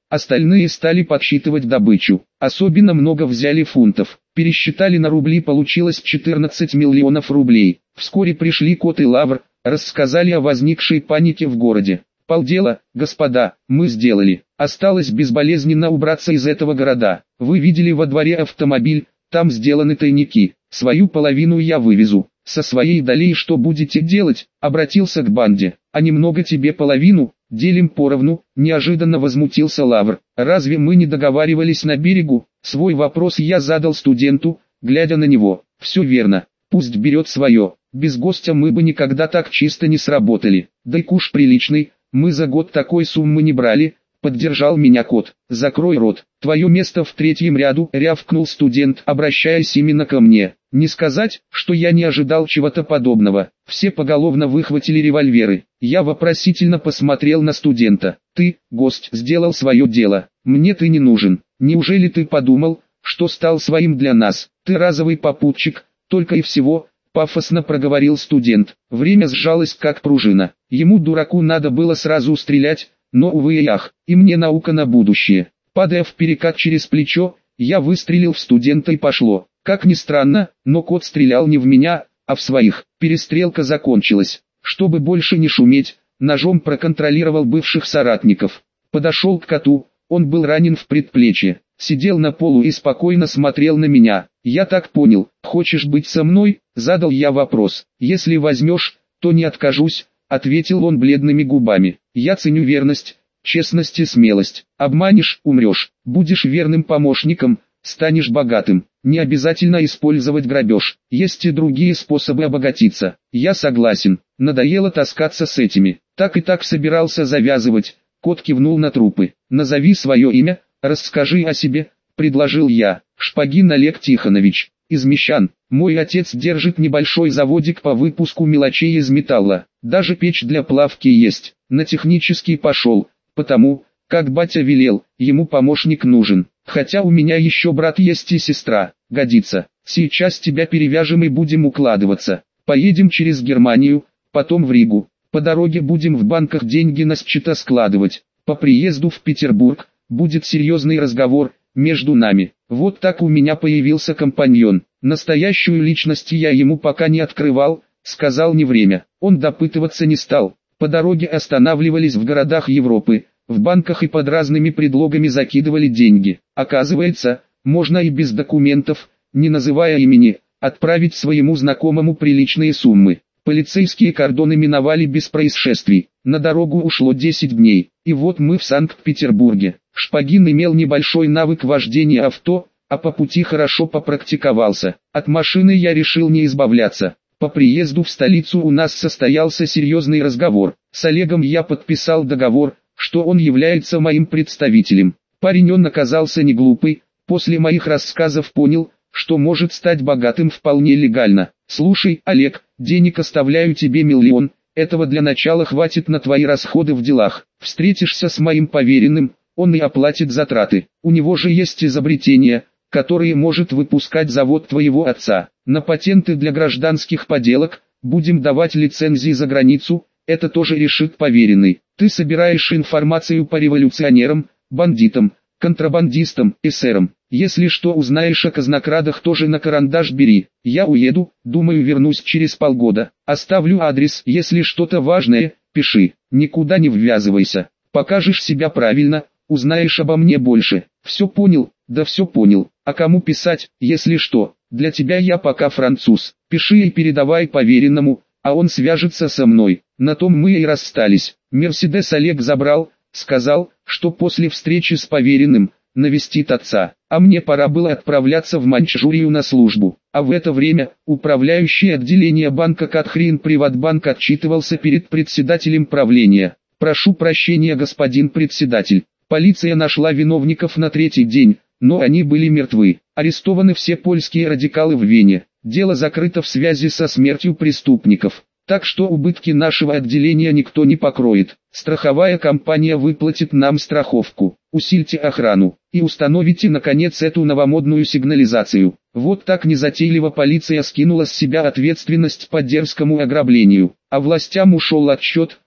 Остальные стали подсчитывать добычу. Особенно много взяли фунтов. Пересчитали на рубли, получилось четырнадцать миллионов рублей. Вскоре пришли Кот и Лавр, рассказали о возникшей панике в городе. Полдела, господа, мы сделали. Осталось безболезненно убраться из этого города. Вы видели во дворе автомобиль, там сделаны тайники. Свою половину я вывезу. Со своей долей что будете делать? Обратился к банде. А немного тебе половину, делим поровну, неожиданно возмутился Лавр. Разве мы не договаривались на берегу? Свой вопрос я задал студенту, глядя на него. Все верно, пусть берет свое. Без гостя мы бы никогда так чисто не сработали. Да и куш приличный, мы за год такой суммы не брали. Поддержал меня Кот. Закрой рот. Твое место в третьем ряду, рявкнул студент, обращаясь именно ко мне. Не сказать, что я не ожидал чего-то подобного. Все поголовно выхватили револьверы. Я вопросительно посмотрел на студента. Ты, гость, сделал свое дело. Мне ты не нужен. Неужели ты подумал, что стал своим для нас? Ты разовый попутчик, только и всего, пафосно проговорил студент. Время сжалось как пружина. Ему, дураку, надо было сразу стрелять, но увы и ах, и мне наука на будущее. Падая в перекат через плечо, я выстрелил в студента и пошло. Как ни странно, но Кот стрелял не в меня, а в своих. Перестрелка закончилась. Чтобы больше не шуметь, ножом проконтролировал бывших соратников. Подошел к Коту, он был ранен в предплечье. Сидел на полу и спокойно смотрел на меня. Я так понял, хочешь быть со мной? Задал я вопрос. Если возьмешь, то не откажусь, ответил он бледными губами. Я ценю верность, честность и смелость. Обманешь — умрешь. Будешь верным помощником — станешь богатым. Не обязательно использовать грабеж. Есть и другие способы обогатиться. Я согласен. Надоело таскаться с этими. Так и так собирался завязывать. Кот кивнул на трупы. Назови свое имя, расскажи о себе, предложил я. Шпагин Олег Тихонович. Из Мещан. Мой отец держит небольшой заводик по выпуску мелочей из металла. Даже печь для плавки есть. На технический пошел, потому, как батя велел, ему помощник нужен. Хотя у меня еще брат есть и сестра. Годится. Сейчас тебя перевяжем и будем укладываться. Поедем через Германию, потом в Ригу. По дороге будем в банках деньги на счета складывать. По приезду в Петербург будет серьезный разговор между нами. Вот так у меня появился компаньон. Настоящую личность я ему пока не открывал, сказал не время. Он допытываться не стал. По дороге останавливались в городах Европы, в банках и под разными предлогами закидывали деньги. Оказывается, можно и без документов, не называя имени, отправить своему знакомому приличные суммы. Полицейские кордоны миновали без происшествий. На дорогу ушло десять дней, и вот мы в Санкт-Петербурге. Шпагин имел небольшой навык вождения авто, а по пути хорошо попрактиковался. От машины я решил не избавляться. По приезду в столицу у нас состоялся серьезный разговор. С Олегом я подписал договор, что он является моим представителем. Парень он оказался не глупый, после моих рассказов понял, что может стать богатым вполне легально. Слушай, Олег, денег оставляю тебе миллион, этого для начала хватит на твои расходы в делах. Встретишься с моим поверенным, он и оплатит затраты. У него же есть изобретения, которые может выпускать завод твоего отца. На патенты для гражданских поделок, будем давать лицензии за границу, это тоже решит поверенный. Ты собираешь информацию по революционерам, бандитам, контрабандистам, эсерам. Если что узнаешь о казнокрадах, тоже на карандаш бери. Я уеду, думаю вернусь через полгода. Оставлю адрес, если что-то важное, пиши. Никуда не ввязывайся. Покажешь себя правильно, узнаешь обо мне больше. Все понял? Да все понял. А кому писать, если что? Для тебя я пока француз. Пиши и передавай поверенному, а он свяжется со мной. На том мы и расстались. Мерседес Олег забрал, сказал, что после встречи с поверенным навестит отца, а мне пора было отправляться в Маньчжурию на службу. А в это время управляющий отделение банка Катхрин Приватбанк отчитывался перед председателем правления. Прошу прощения, господин председатель. Полиция нашла виновников на третий день, но они были мертвы. Арестованы все польские радикалы в Вене. Дело закрыто в связи со смертью преступников. Так что убытки нашего отделения никто не покроет. Страховая компания выплатит нам страховку. Усильте охрану и установите наконец эту новомодную сигнализацию. Вот так незатейливо полиция скинула с себя ответственность по дерзкому ограблению. А властям ушел отчет,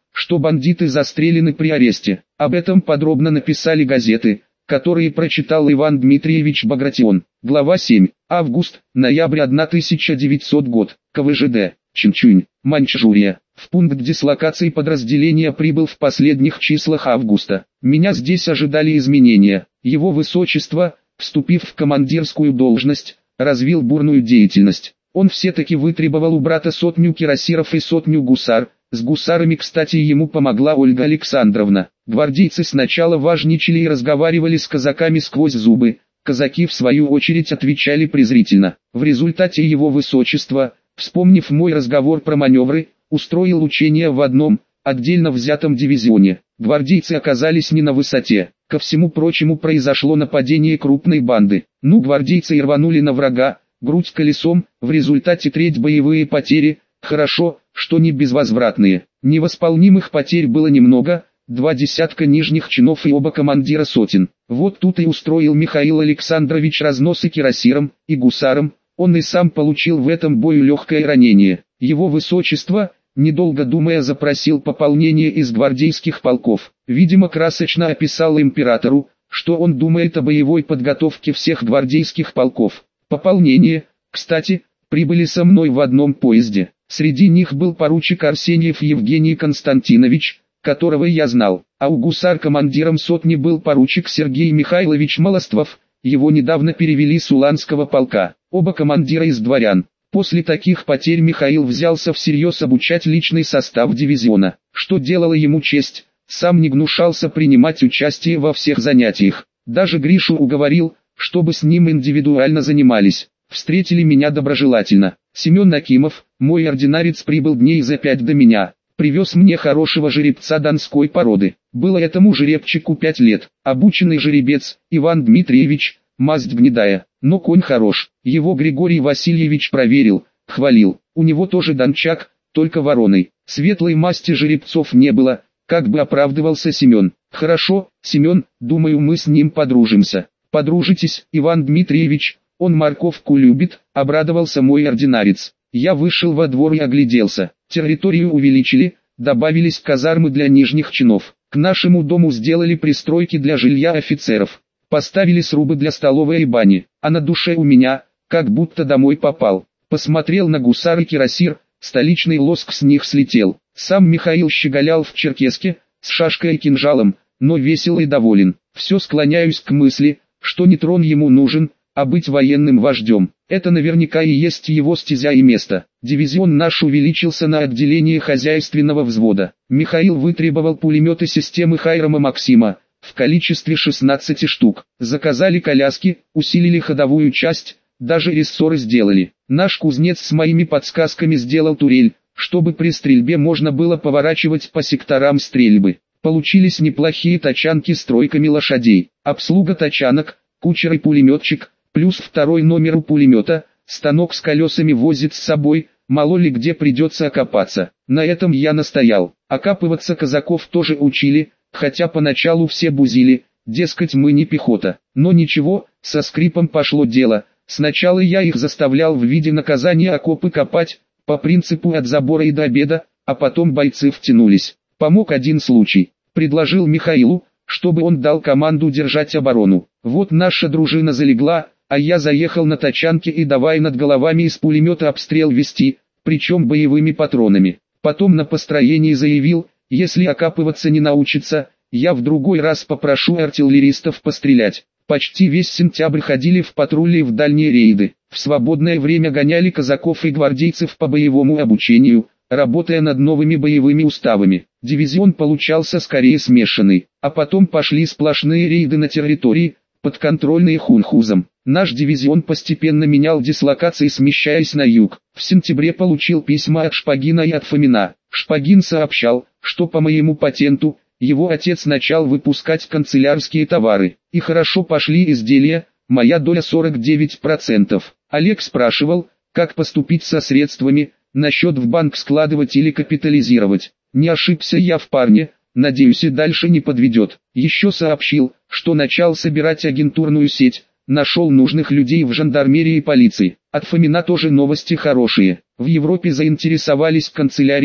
что бандиты застрелены при аресте. Об этом подробно написали газеты, которые прочитал Иван Дмитриевич Багратион. Глава семь. Август-ноябрь тысяча девятисотый год. ка вэ жэ дэ. Чинчунь, Маньчжурия. В пункт дислокации подразделения прибыл в последних числах августа. Меня здесь ожидали изменения. Его высочество, вступив в командирскую должность, развил бурную деятельность. Он все-таки вытребовал у брата сотню кирасиров и сотню гусар. С гусарами, кстати, ему помогла Ольга Александровна. Гвардейцы сначала важничали и разговаривали с казаками сквозь зубы. Казаки в свою очередь отвечали презрительно. В результате его высочество, вспомнив мой разговор про маневры, устроил учения в одном, отдельно взятом дивизионе. Гвардейцы оказались не на высоте. Ко всему прочему произошло нападение крупной банды. Ну, гвардейцы и рванули на врага, грудь колесом, в результате треть боевые потери. Хорошо, что не безвозвратные. Невосполнимых потерь было немного, два десятка нижних чинов и оба командира сотен. Вот тут и устроил Михаил Александрович разносы кирасирам и гусарам. Он и сам получил в этом бою легкое ранение. Его высочество, недолго думая, запросил пополнение из гвардейских полков. Видимо, красочно описал императору, что он думает о боевой подготовке всех гвардейских полков. Пополнение, кстати, прибыли со мной в одном поезде. Среди них был поручик Арсеньев Евгений Константинович, которого я знал, а у гусар командиром сотни был поручик Сергей Михайлович Молоствов, его недавно перевели с Уланского полка, оба командира из дворян. После таких потерь Михаил взялся всерьез обучать личный состав дивизиона, что делало ему честь, сам не гнушался принимать участие во всех занятиях. Даже Гришу уговорил, чтобы с ним индивидуально занимались. Встретили меня доброжелательно. Семен Акимов, мой ординарец, прибыл дней за пять до меня. Привез мне хорошего жеребца донской породы. Было этому жеребчику пять лет. Обученный жеребец, Иван Дмитриевич, масть гнедая, но конь хорош. Его Григорий Васильевич проверил, хвалил. У него тоже дончак, только вороной. Светлой масти жеребцов не было, как бы оправдывался Семен. Хорошо, Семен, думаю, мы с ним подружимся. Подружитесь, Иван Дмитриевич, он морковку любит, обрадовался мой ординарец. Я вышел во двор и огляделся. Территорию увеличили, добавились казармы для нижних чинов. К нашему дому сделали пристройки для жилья офицеров. Поставили срубы для столовой и бани. А на душе у меня, как будто домой попал. Посмотрел на гусар и кирасир, столичный лоск с них слетел. Сам Михаил щеголял в черкеске, с шашкой и кинжалом, но весел и доволен. Все склоняюсь к мысли, что не трон ему нужен, а быть военным вождем. Это наверняка и есть его стезя и место. Дивизион наш увеличился на отделение хозяйственного взвода. Михаил вытребовал пулеметы системы Хайрама Максима, в количестве шестнадцати штук. Заказали коляски, усилили ходовую часть, даже рессоры сделали. Наш кузнец с моими подсказками сделал турель, чтобы при стрельбе можно было поворачивать по секторам стрельбы. Получились неплохие тачанки с тройками лошадей. Обслуга тачанок, кучер и пулеметчик, плюс второй номер у пулемета, станок с колесами возит с собой, мало ли где придется окопаться. На этом я настоял. Окапываться казаков тоже учили, хотя поначалу все бузили, дескать, мы не пехота. Но ничего, со скрипом пошло дело. Сначала я их заставлял в виде наказания окопы копать, по принципу от забора и до обеда, а потом бойцы втянулись. Помог один случай. Предложил Михаилу, чтобы он дал команду держать оборону. Вот наша дружина залегла, а я заехал на тачанке и давай над головами из пулемета обстрел вести, причем боевыми патронами. Потом на построении заявил, если окапываться не научится, я в другой раз попрошу артиллеристов пострелять. Почти весь сентябрь ходили в патрули и в дальние рейды. В свободное время гоняли казаков и гвардейцев по боевому обучению, работая над новыми боевыми уставами. Дивизион получался скорее смешанный, а потом пошли сплошные рейды на территории, подконтрольные хунхузам. Наш дивизион постепенно менял дислокации, смещаясь на юг. В сентябре получил письма от Шпагина и от Фомина. Шпагин сообщал, что по моему патенту, его отец начал выпускать канцелярские товары, и хорошо пошли изделия, моя доля сорок девять процентов. Олег спрашивал, как поступить со средствами, насчет в банк складывать или капитализировать. Не ошибся я в парне, надеюсь, и дальше не подведет. Еще сообщил, что начал собирать агентурную сеть, нашел нужных людей в жандармерии и полиции. От Фомина тоже новости хорошие. В Европе заинтересовались канцелярией,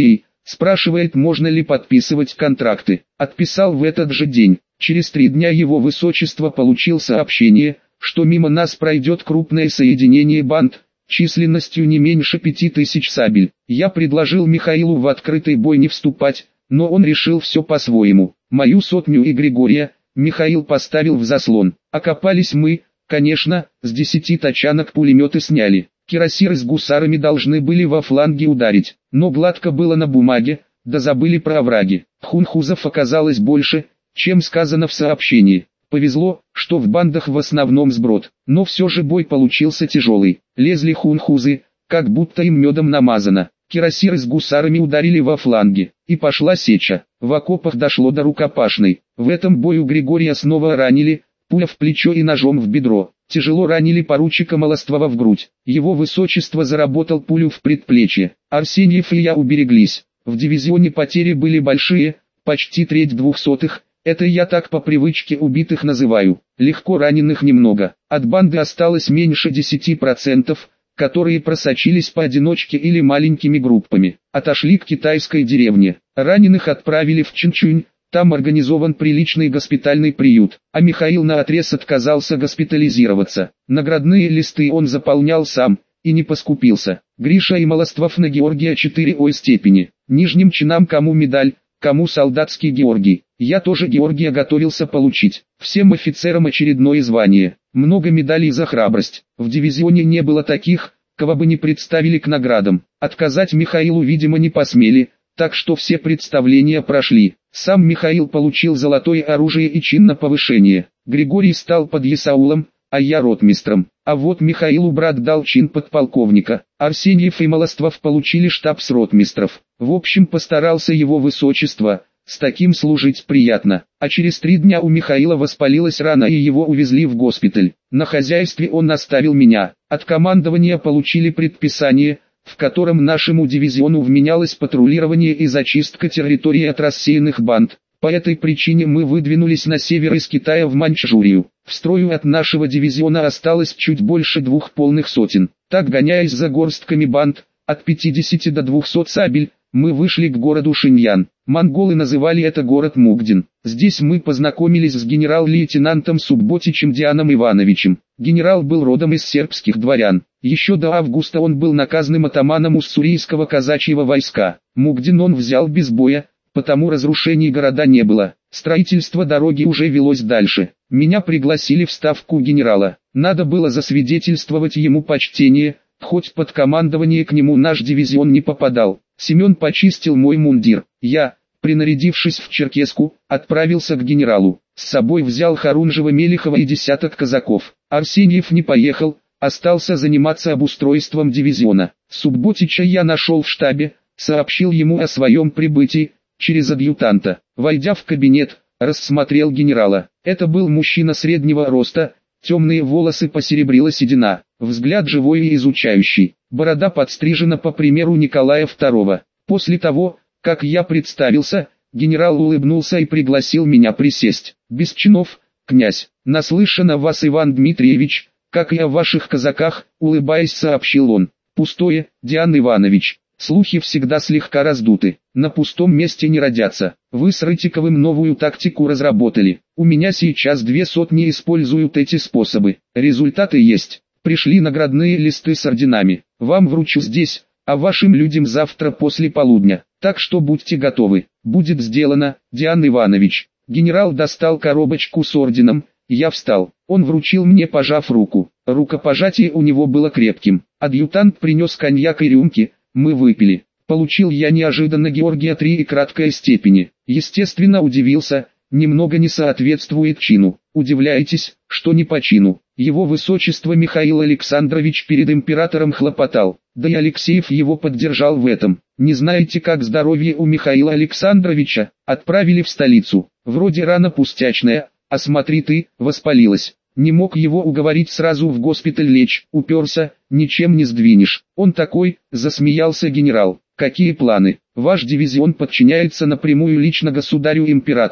Спрашивает, можно ли подписывать контракты. Отписал в этот же день. Через три дня его высочество получил сообщение, что мимо нас пройдет крупное соединение банд, численностью не меньше пяти тысяч сабель. Я предложил Михаилу в открытый бой не вступать, но он решил все по-своему. Мою сотню и Григория Михаил поставил в заслон. Окопались мы, конечно, с десяти тачанок пулеметы сняли. Кирасиры с гусарами должны были во фланге ударить, но гладко было на бумаге, да забыли про овраги. Хунхузов оказалось больше, чем сказано в сообщении. Повезло, что в бандах в основном сброд, но все же бой получился тяжелый. Лезли хунхузы, как будто им медом намазано. Кирасиры с гусарами ударили во фланге, и пошла сеча. В окопах дошло до рукопашной. В этом бою Григория снова ранили, пуля в плечо и ножом в бедро. Тяжело ранили поручика Молоствова в грудь. Его высочество заработал пулю в предплечье. Арсеньев и я убереглись. В дивизионе потери были большие, почти треть двухсотых. Это я так по привычке убитых называю. Легко раненых немного. От банды осталось меньше десяти процентов, которые просочились поодиночке или маленькими группами. Отошли к китайской деревне. Раненых отправили в Чинчунь. Там организован приличный госпитальный приют, а Михаил наотрез отказался госпитализироваться. Наградные листы он заполнял сам, и не поскупился. Гриша и Молоствов на Георгия четыре ой степени. Нижним чинам кому медаль, кому солдатский Георгий. Я тоже Георгия готовился получить. Всем офицерам очередное звание. Много медалей за храбрость. В дивизионе не было таких, кого бы не представили к наградам. Отказать Михаилу видимо не посмели, так что все представления прошли. Сам Михаил получил золотое оружие и чин на повышение. Григорий стал подъясаулом, а я ротмистром. А вот Михаилу брат дал чин подполковника. Арсеньев и Молоствов получили штабс-ротмистров. В общем, постарался его высочество. С таким служить приятно. А через три дня у Михаила воспалилась рана и его увезли в госпиталь. На хозяйстве он оставил меня. От командования получили предписание, в котором нашему дивизиону вменялось патрулирование и зачистка территории от рассеянных банд. По этой причине мы выдвинулись на север из Китая в Маньчжурию. В строю от нашего дивизиона осталось чуть больше двух полных сотен. Так, гоняясь за горстками банд, от пятидесяти до двухсот сабель, мы вышли к городу Шиньян. Монголы называли это город Мугдин. Здесь мы познакомились с генерал-лейтенантом Субботичем Дианом Ивановичем. Генерал был родом из сербских дворян. Еще до августа он был наказанным атаманом уссурийского казачьего войска. Мугдин он взял без боя, потому разрушений города не было. Строительство дороги уже велось дальше. Меня пригласили в ставку генерала. Надо было засвидетельствовать ему почтение, хоть под командование к нему наш дивизион не попадал. Семен почистил мой мундир. Я, принарядившись в черкеску, отправился к генералу. С собой взял Харунжева-Мелихова и десяток казаков. Арсеньев не поехал, остался заниматься обустройством дивизиона. Субботича я нашел в штабе, сообщил ему о своем прибытии, через адъютанта. Войдя в кабинет, рассмотрел генерала. Это был мужчина среднего роста, темные волосы посеребрила седина, взгляд живой и изучающий. Борода подстрижена по примеру Николая второго. После того, как я представился, генерал улыбнулся и пригласил меня присесть. Без чинов, князь, наслышан о вас, Иван Дмитриевич, как и о ваших казаках, улыбаясь, сообщил он. Пустое, Диан Иванович. Слухи всегда слегка раздуты, на пустом месте не родятся. Вы с Рытиковым новую тактику разработали. У меня сейчас две сотни используют эти способы. Результаты есть. Пришли наградные листы с орденами. Вам вручу здесь, а вашим людям завтра после полудня. Так что будьте готовы. Будет сделано, Диан Иванович. Генерал достал коробочку с орденом. Я встал. Он вручил мне, пожав руку. Рукопожатие у него было крепким. Адъютант принес коньяк и рюмки. Мы выпили. Получил я неожиданно Георгия три и краткой степени. Естественно, удивился, немного не соответствует чину. Удивляетесь, что не по чину? Его высочество Михаил Александрович перед императором хлопотал, да и Алексеев его поддержал в этом. Не знаете, как здоровье у Михаила Александровича? Отправили в столицу. Вроде рана пустячная, а смотри ты, воспалилась. Не мог его уговорить сразу в госпиталь лечь, уперся, ничем не сдвинешь. Он такой, засмеялся генерал. Какие планы? Ваш дивизион подчиняется напрямую лично государю-императору.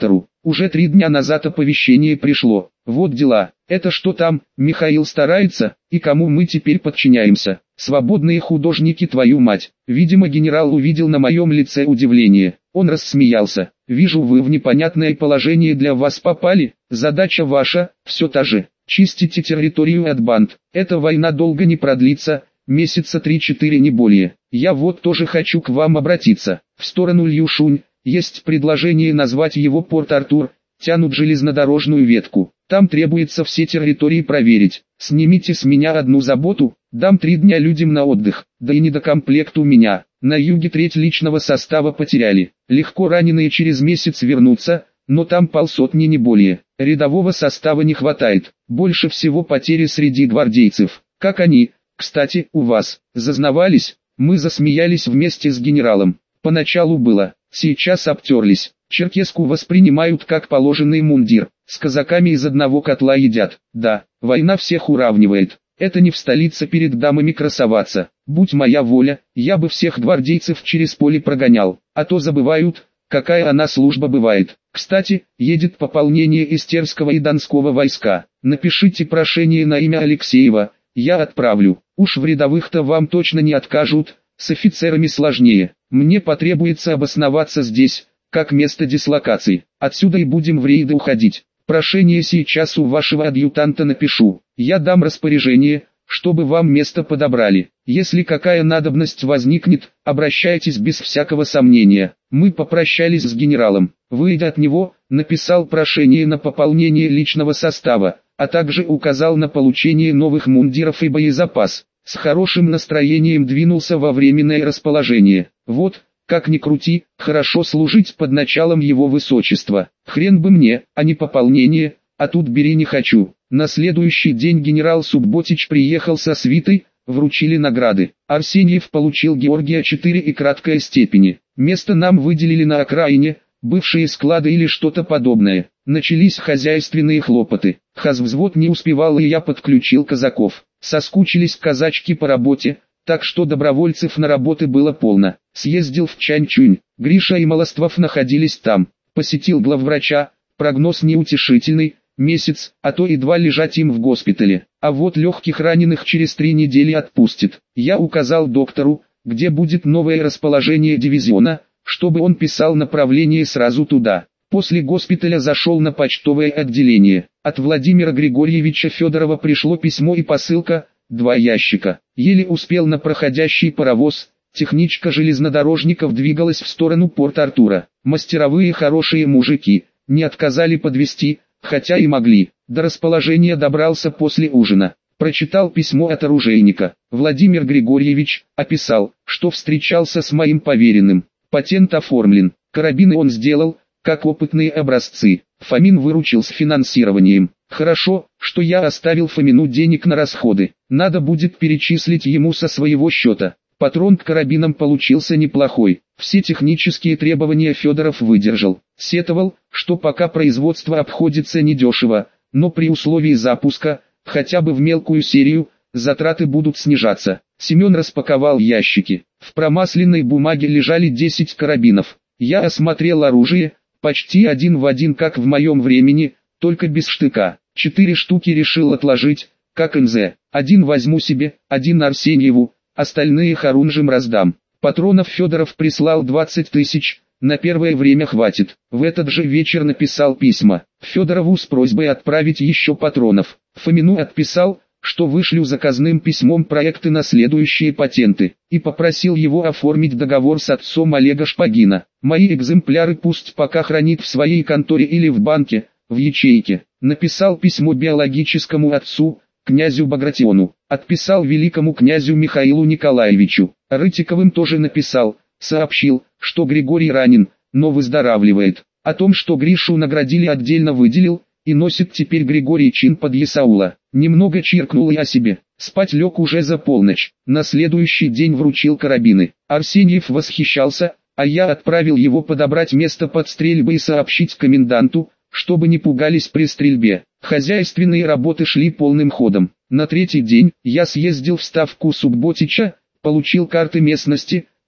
Уже три дня назад оповещение пришло. Вот дела. Это что там, Михаил старается, и кому мы теперь подчиняемся? Свободные художники, твою мать. Видимо, генерал увидел на моем лице удивление. Он рассмеялся. Вижу, вы в непонятное положение для вас попали. Задача ваша, все та же. Чистите территорию от банд. Эта война долго не продлится, месяца три-четыре не более. Я вот тоже хочу к вам обратиться. В сторону Льюшунь. Есть предложение назвать его Порт-Артур, тянут железнодорожную ветку. Там требуется все территории проверить. Снимите с меня одну заботу, дам три дня людям на отдых. Да и недокомплект у меня. На юге треть личного состава потеряли. Легко раненые через месяц вернутся, но там полсотни не более. Рядового состава не хватает. Больше всего потери среди гвардейцев. Как они, кстати, у вас, зазнавались? Мы засмеялись вместе с генералом. Поначалу было. Сейчас обтерлись. Черкеску воспринимают как положенный мундир. С казаками из одного котла едят. Да, война всех уравнивает. Это не в столице перед дамами красоваться. Будь моя воля, я бы всех гвардейцев через поле прогонял. А то забывают, какая она служба бывает. Кстати, едет пополнение из Терского и Донского войска. Напишите прошение на имя Алексеева, я отправлю. Уж в рядовых-то вам точно не откажут, с офицерами сложнее. Мне потребуется обосноваться здесь, как место дислокации. Отсюда и будем в рейды уходить. Прошение сейчас у вашего адъютанта напишу. Я дам распоряжение, чтобы вам место подобрали. Если какая надобность возникнет, обращайтесь без всякого сомнения. Мы попрощались с генералом. Выйдя от него, написал прошение на пополнение личного состава, а также указал на получение новых мундиров и боезапас. С хорошим настроением двинулся во временное расположение. Вот, как ни крути, хорошо служить под началом его высочества. Хрен бы мне, а не пополнение, а тут бери не хочу. На следующий день генерал Субботич приехал со свитой, вручили награды. Арсеньев получил Георгия четыре и краткой степени. Место нам выделили на окраине, бывшие склады или что-то подобное. Начались хозяйственные хлопоты. Хазвзвод не успевал, и я подключил казаков. Соскучились казачки по работе, так что добровольцев на работы было полно. Съездил в Чанчунь, Гриша и Молоствов находились там. Посетил главврача, прогноз неутешительный, месяц, а то и два лежать им в госпитале. А вот легких раненых через три недели отпустит. Я указал доктору, где будет новое расположение дивизиона, чтобы он писал направление сразу туда. После госпиталя зашел на почтовое отделение. От Владимира Григорьевича Федорова пришло письмо и посылка, два ящика. Еле успел на проходящий паровоз. Техничка железнодорожников двигалась в сторону Порт-Артура. Мастеровые хорошие мужики, не отказали подвезти, хотя и могли. До расположения добрался после ужина. Прочитал письмо от оружейника. Владимир Григорьевич описал, что встречался с моим поверенным. Патент оформлен. Карабины он сделал, как опытные образцы. Фомин выручил с финансированием. Хорошо, что я оставил Фомину денег на расходы. Надо будет перечислить ему со своего счета. Патрон к карабинам получился неплохой. Все технические требования Федоров выдержал. Сетовал, что пока производство обходится недешево, но при условии запуска, хотя бы в мелкую серию, затраты будут снижаться. Семен распаковал ящики. В промасленной бумаге лежали десять карабинов. Я осмотрел оружие, почти один в один как в моем времени, только без штыка. Четыре штуки решил отложить, как эн зэ. Один возьму себе, один Арсеньеву, остальные Харунжем раздам. Патронов Федоров прислал двадцать тысяч, на первое время хватит. В этот же вечер написал письма Федорову с просьбой отправить еще патронов. Фомину отписал, что вышлю заказным письмом проекты на следующие патенты, и попросил его оформить договор с отцом Олега Шпагина. Мои экземпляры пусть пока хранит в своей конторе или в банке, в ячейке. Написал письмо биологическому отцу, князю Багратиону. Отписал великому князю Михаилу Николаевичу. Рытиковым тоже написал, сообщил, что Григорий ранен, но выздоравливает. О том, что Гришу наградили, отдельно выделил, и носит теперь Григорий чин подъясаула. Немного чиркнул я себе. Спать лег уже за полночь. На следующий день вручил карабины. Арсеньев восхищался, а я отправил его подобрать место под стрельбой и сообщить коменданту, чтобы не пугались при стрельбе. Хозяйственные работы шли полным ходом. На третий день я съездил в ставку Субботича, получил карты местности,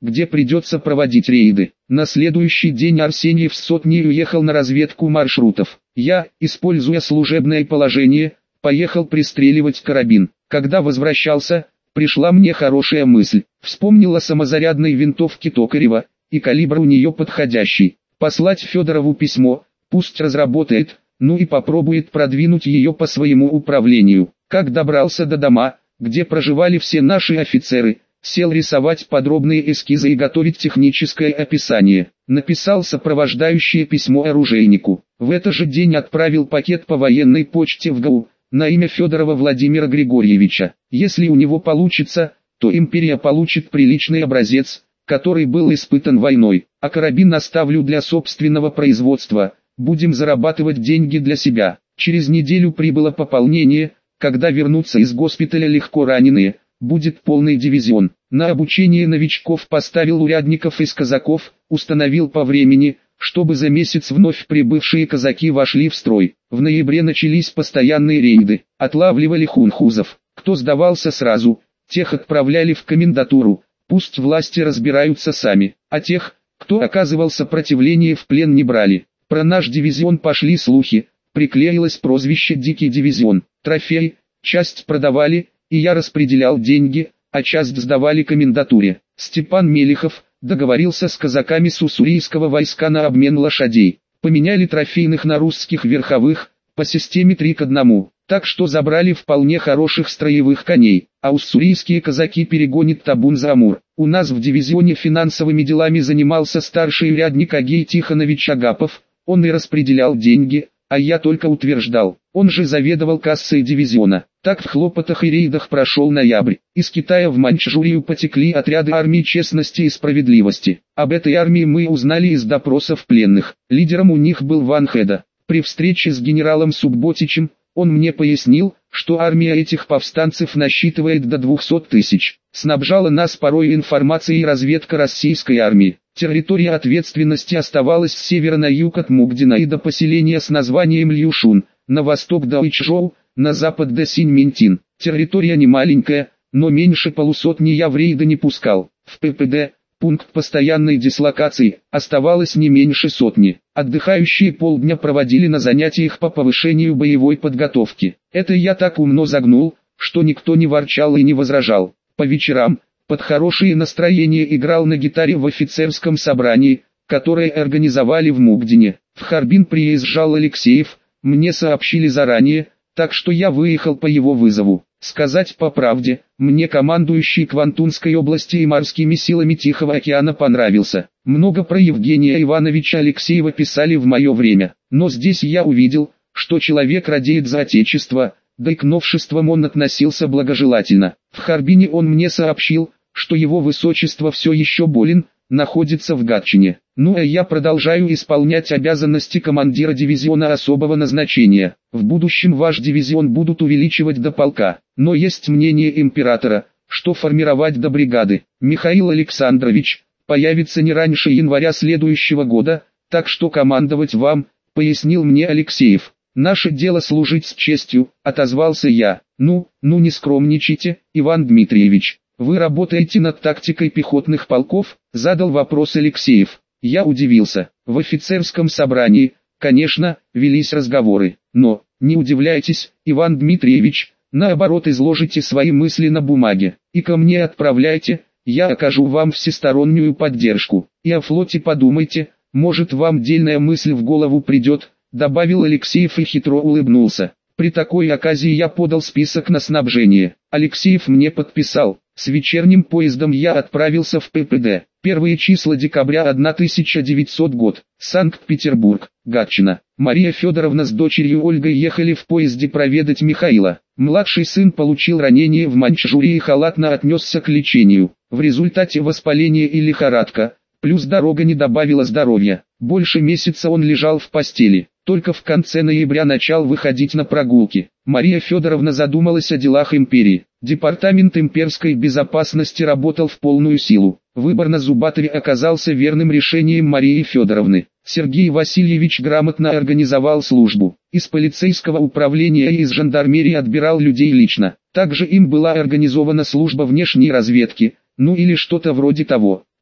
где придется проводить рейды. На следующий день Арсеньев с сотней уехал на разведку маршрутов. Я, используя служебное положение, поехал пристреливать карабин. Когда возвращался, пришла мне хорошая мысль. Вспомнил о самозарядной винтовке Токарева, и калибр у нее подходящий. Послать Федорову письмо, пусть разработает, ну и попробует продвинуть ее по своему управлению. Как добрался до дома, где проживали все наши офицеры, сел рисовать подробные эскизы и готовить техническое описание. Написал сопровождающее письмо оружейнику. В этот же день отправил пакет по военной почте в ГАУ, на имя Федорова Владимира Григорьевича. Если у него получится, то империя получит приличный образец, который был испытан войной, а карабин оставлю для собственного производства, будем зарабатывать деньги для себя. Через неделю прибыло пополнение, когда вернутся из госпиталя легко раненые, будет полный дивизион. На обучение новичков поставил урядников из казаков, установил по времени, чтобы за месяц вновь прибывшие казаки вошли в строй. В ноябре начались постоянные рейды, отлавливали хунхузов. Кто сдавался сразу, тех отправляли в комендатуру, пусть власти разбираются сами, а тех, кто оказывал сопротивление, в плен не брали. Про наш дивизион пошли слухи, приклеилось прозвище «Дикий дивизион». Трофей, часть продавали, и я распределял деньги, а часть сдавали комендатуре. Степан Мелихов договорился с казаками с уссурийского войска на обмен лошадей. Поменяли трофейных на русских верховых, по системе три к одному. Так что забрали вполне хороших строевых коней, а уссурийские казаки перегонят табун за Амур. У нас в дивизионе финансовыми делами занимался старший урядник Агей Тихонович Агапов, он и распределял деньги, а я только утверждал. Он же заведовал кассой дивизиона. Так в хлопотах и рейдах прошел ноябрь. Из Китая в Маньчжурию потекли отряды армии честности и справедливости. Об этой армии мы узнали из допросов пленных. Лидером у них был Ван Хеда. При встрече с генералом Субботичем, он мне пояснил, что армия этих повстанцев насчитывает до двухсот тысяч. Снабжала нас порой информацией разведка российской армии. Территория ответственности оставалась с севера на юг от Мугдина и до поселения с названием Льюшун, на восток до Ичжоу, на запад до Синьминтин. Территория не маленькая, но меньше полусотни я в рейды не пускал. В ППД, пункт постоянной дислокации, оставалось не меньше сотни. Отдыхающие полдня проводили на занятиях по повышению боевой подготовки. Это я так умно загнул, что никто не ворчал и не возражал. По вечерам, под хорошее настроение играл на гитаре в офицерском собрании, которое организовали в Мугдине. В Харбин приезжал Алексеев, мне сообщили заранее, так что я выехал по его вызову. Сказать по правде, мне командующий Квантунской области и морскими силами Тихого океана понравился. Много про Евгения Ивановича Алексеева писали в мое время, но здесь я увидел, что человек радеет за отечество, да и к новшествам он относился благожелательно. В Харбине он мне сообщил, что его высочество все еще болен, находится в Гатчине. Ну а я продолжаю исполнять обязанности командира дивизиона особого назначения. В будущем ваш дивизион будут увеличивать до полка, но есть мнение императора, что формировать до бригады. Михаил Александрович появится не раньше января следующего года, так что командовать вам, пояснил мне Алексеев. Наше дело служить с честью, отозвался я. Ну, ну не скромничайте, Иван Дмитриевич. Вы работаете над тактикой пехотных полков? Задал вопрос Алексеев. Я удивился. В офицерском собрании, конечно, велись разговоры, но, не удивляйтесь, Иван Дмитриевич, наоборот изложите свои мысли на бумаге, и ко мне отправляйте, я окажу вам всестороннюю поддержку. И о флоте подумайте, может вам дельная мысль в голову придет, добавил Алексеев и хитро улыбнулся. При такой оказии я подал список на снабжение. Алексеев мне подписал. С вечерним поездом я отправился в ППД. Первые числа декабря тысяча девятисотого год. Санкт-Петербург, Гатчина. Мария Федоровна с дочерью Ольгой ехали в поезде проведать Михаила. Младший сын получил ранение в Маньчжурии и халатно отнесся к лечению. В результате воспаление и лихорадка, плюс дорога не добавила здоровья. Больше месяца он лежал в постели. Только в конце ноября начал выходить на прогулки. Мария Федоровна задумалась о делах империи. Департамент имперской безопасности работал в полную силу. Выбор на Зубатове оказался верным решением Марии Федоровны. Сергей Васильевич грамотно организовал службу. Из полицейского управления и из жандармерии отбирал людей лично. Также им была организована служба внешней разведки, ну или что-то вроде того.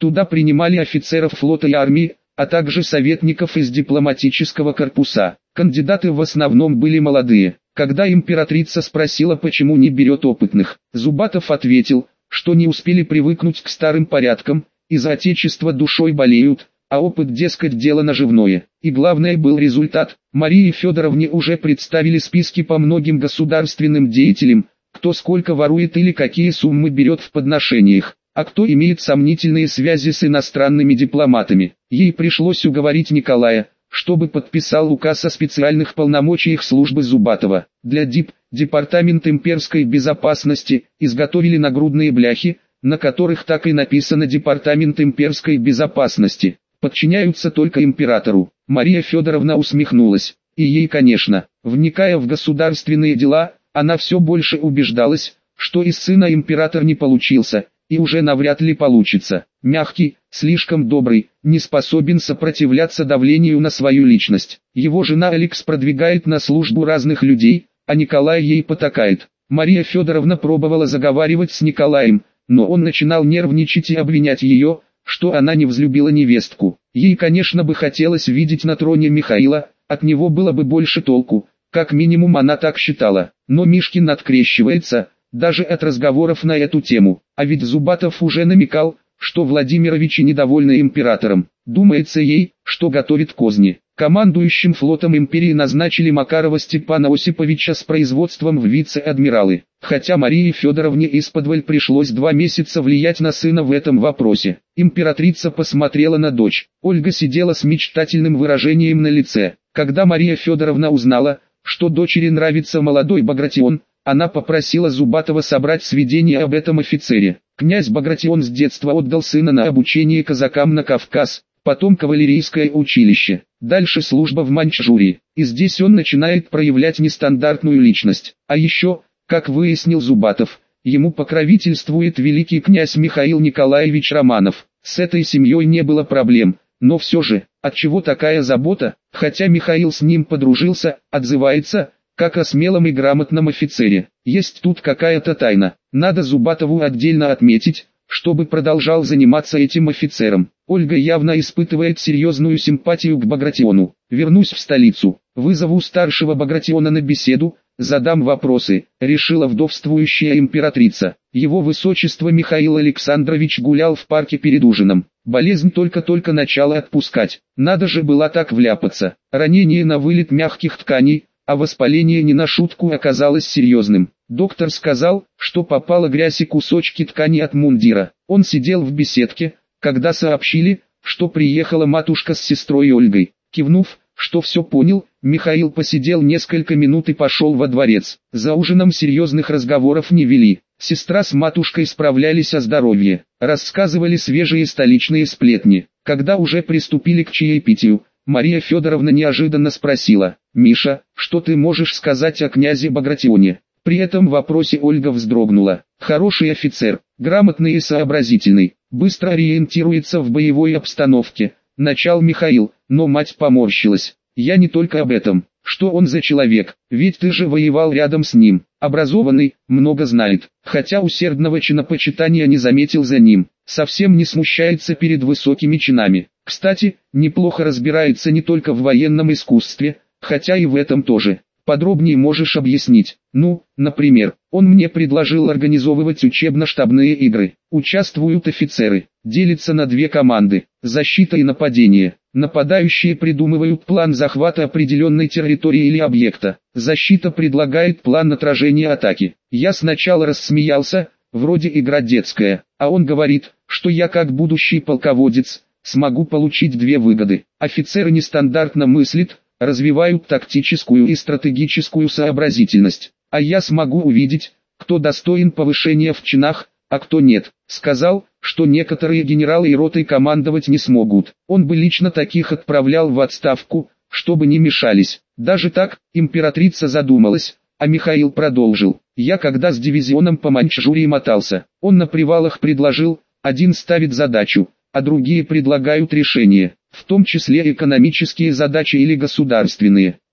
Туда принимали офицеров флота и армии, а также советников из дипломатического корпуса. Кандидаты в основном были молодые. Когда императрица спросила, почему не берет опытных, Зубатов ответил, что не успели привыкнуть к старым порядкам, и за отечество душой болеют, а опыт, дескать, дело наживное. И главное был результат. Марии Федоровне уже представили списки по многим государственным деятелям, кто сколько ворует или какие суммы берет в подношениях, а кто имеет сомнительные связи с иностранными дипломатами. Ей пришлось уговорить Николая, чтобы подписал указ о специальных полномочиях службы Зубатова. Для ДИП, Департамент имперской безопасности, изготовили нагрудные бляхи, на которых так и написано «Департамент имперской безопасности». Подчиняются только императору. Мария Федоровна усмехнулась. И ей, конечно, вникая в государственные дела, она все больше убеждалась, что из сына император не получился, и уже навряд ли получится. Мягкий, слишком добрый, не способен сопротивляться давлению на свою личность. Его жена Алекс продвигает на службу разных людей, а Николай ей потакает. Мария Федоровна пробовала заговаривать с Николаем, но он начинал нервничать и обвинять ее, что она не взлюбила невестку. Ей, конечно, бы хотелось видеть на троне Михаила, от него было бы больше толку, как минимум она так считала. Но Мишкин открещивается, даже от разговоров на эту тему. А ведь Зубатов уже намекал, что Владимировичи недовольны императором. Думается ей, что готовит козни. Командующим флотом империи назначили Макарова Степана Осиповича с производством в вице-адмиралы. Хотя Марии Федоровне исподволь пришлось два месяца влиять на сына в этом вопросе. Императрица посмотрела на дочь. Ольга сидела с мечтательным выражением на лице. Когда Мария Федоровна узнала, что дочери нравится молодой Багратион, она попросила Зубатова собрать сведения об этом офицере. Князь Багратион с детства отдал сына на обучение казакам на Кавказ, потом кавалерийское училище, дальше служба в Маньчжурии. И здесь он начинает проявлять нестандартную личность. А еще, как выяснил Зубатов, ему покровительствует великий князь Михаил Николаевич Романов. С этой семьей не было проблем, но все же, отчего такая забота, хотя Михаил с ним подружился, отзывается, как о смелом и грамотном офицере. Есть тут какая-то тайна. Надо Зубатову отдельно отметить, чтобы продолжал заниматься этим офицером. Ольга явно испытывает серьезную симпатию к Багратиону. Вернусь в столицу, вызову старшего Багратиона на беседу, задам вопросы, решила вдовствующая императрица. Его высочество Михаил Александрович гулял в парке перед ужином. Болезнь только-только начала отпускать. Надо же было так вляпаться. Ранение на вылет мягких тканей, а воспаление не на шутку оказалось серьезным. Доктор сказал, что попала грязь и кусочки ткани от мундира. Он сидел в беседке, когда сообщили, что приехала матушка с сестрой Ольгой. Кивнув, что все понял, Михаил посидел несколько минут и пошел во дворец. За ужином серьезных разговоров не вели. Сестра с матушкой справлялись о здоровье, рассказывали свежие столичные сплетни. Когда уже приступили к чаепитию, Мария Федоровна неожиданно спросила: «Миша, что ты можешь сказать о князе Багратионе?» При этом вопросе Ольга вздрогнула. Хороший офицер, грамотный и сообразительный, быстро ориентируется в боевой обстановке, начал Михаил, но мать поморщилась. Я не только об этом. Что он за человек, ведь ты же воевал рядом с ним. Образованный, много знает, хотя усердного чинопочитания не заметил за ним. Совсем не смущается перед высокими чинами. Кстати, неплохо разбирается не только в военном искусстве, хотя и в этом тоже. Подробнее можешь объяснить? Ну, например, он мне предложил организовывать учебно-штабные игры. Участвуют офицеры, делятся на две команды, защита и нападение. Нападающие придумывают план захвата определенной территории или объекта. Защита предлагает план отражения атаки. Я сначала рассмеялся, вроде игра детская, а он говорит, что я как будущий полководец, смогу получить две выгоды. Офицеры нестандартно мыслят, развивают тактическую и стратегическую сообразительность, а я смогу увидеть, кто достоин повышения в чинах, а кто нет. Сказал, что некоторые генералы и ротой командовать не смогут. Он бы лично таких отправлял в отставку, чтобы не мешались. Даже так, императрица задумалась, а Михаил продолжил. Я когда с дивизионом по Маньчжурии мотался, он на привалах предложил, один ставит задачу, а другие предлагают решение, в том числе экономические задачи или государственные.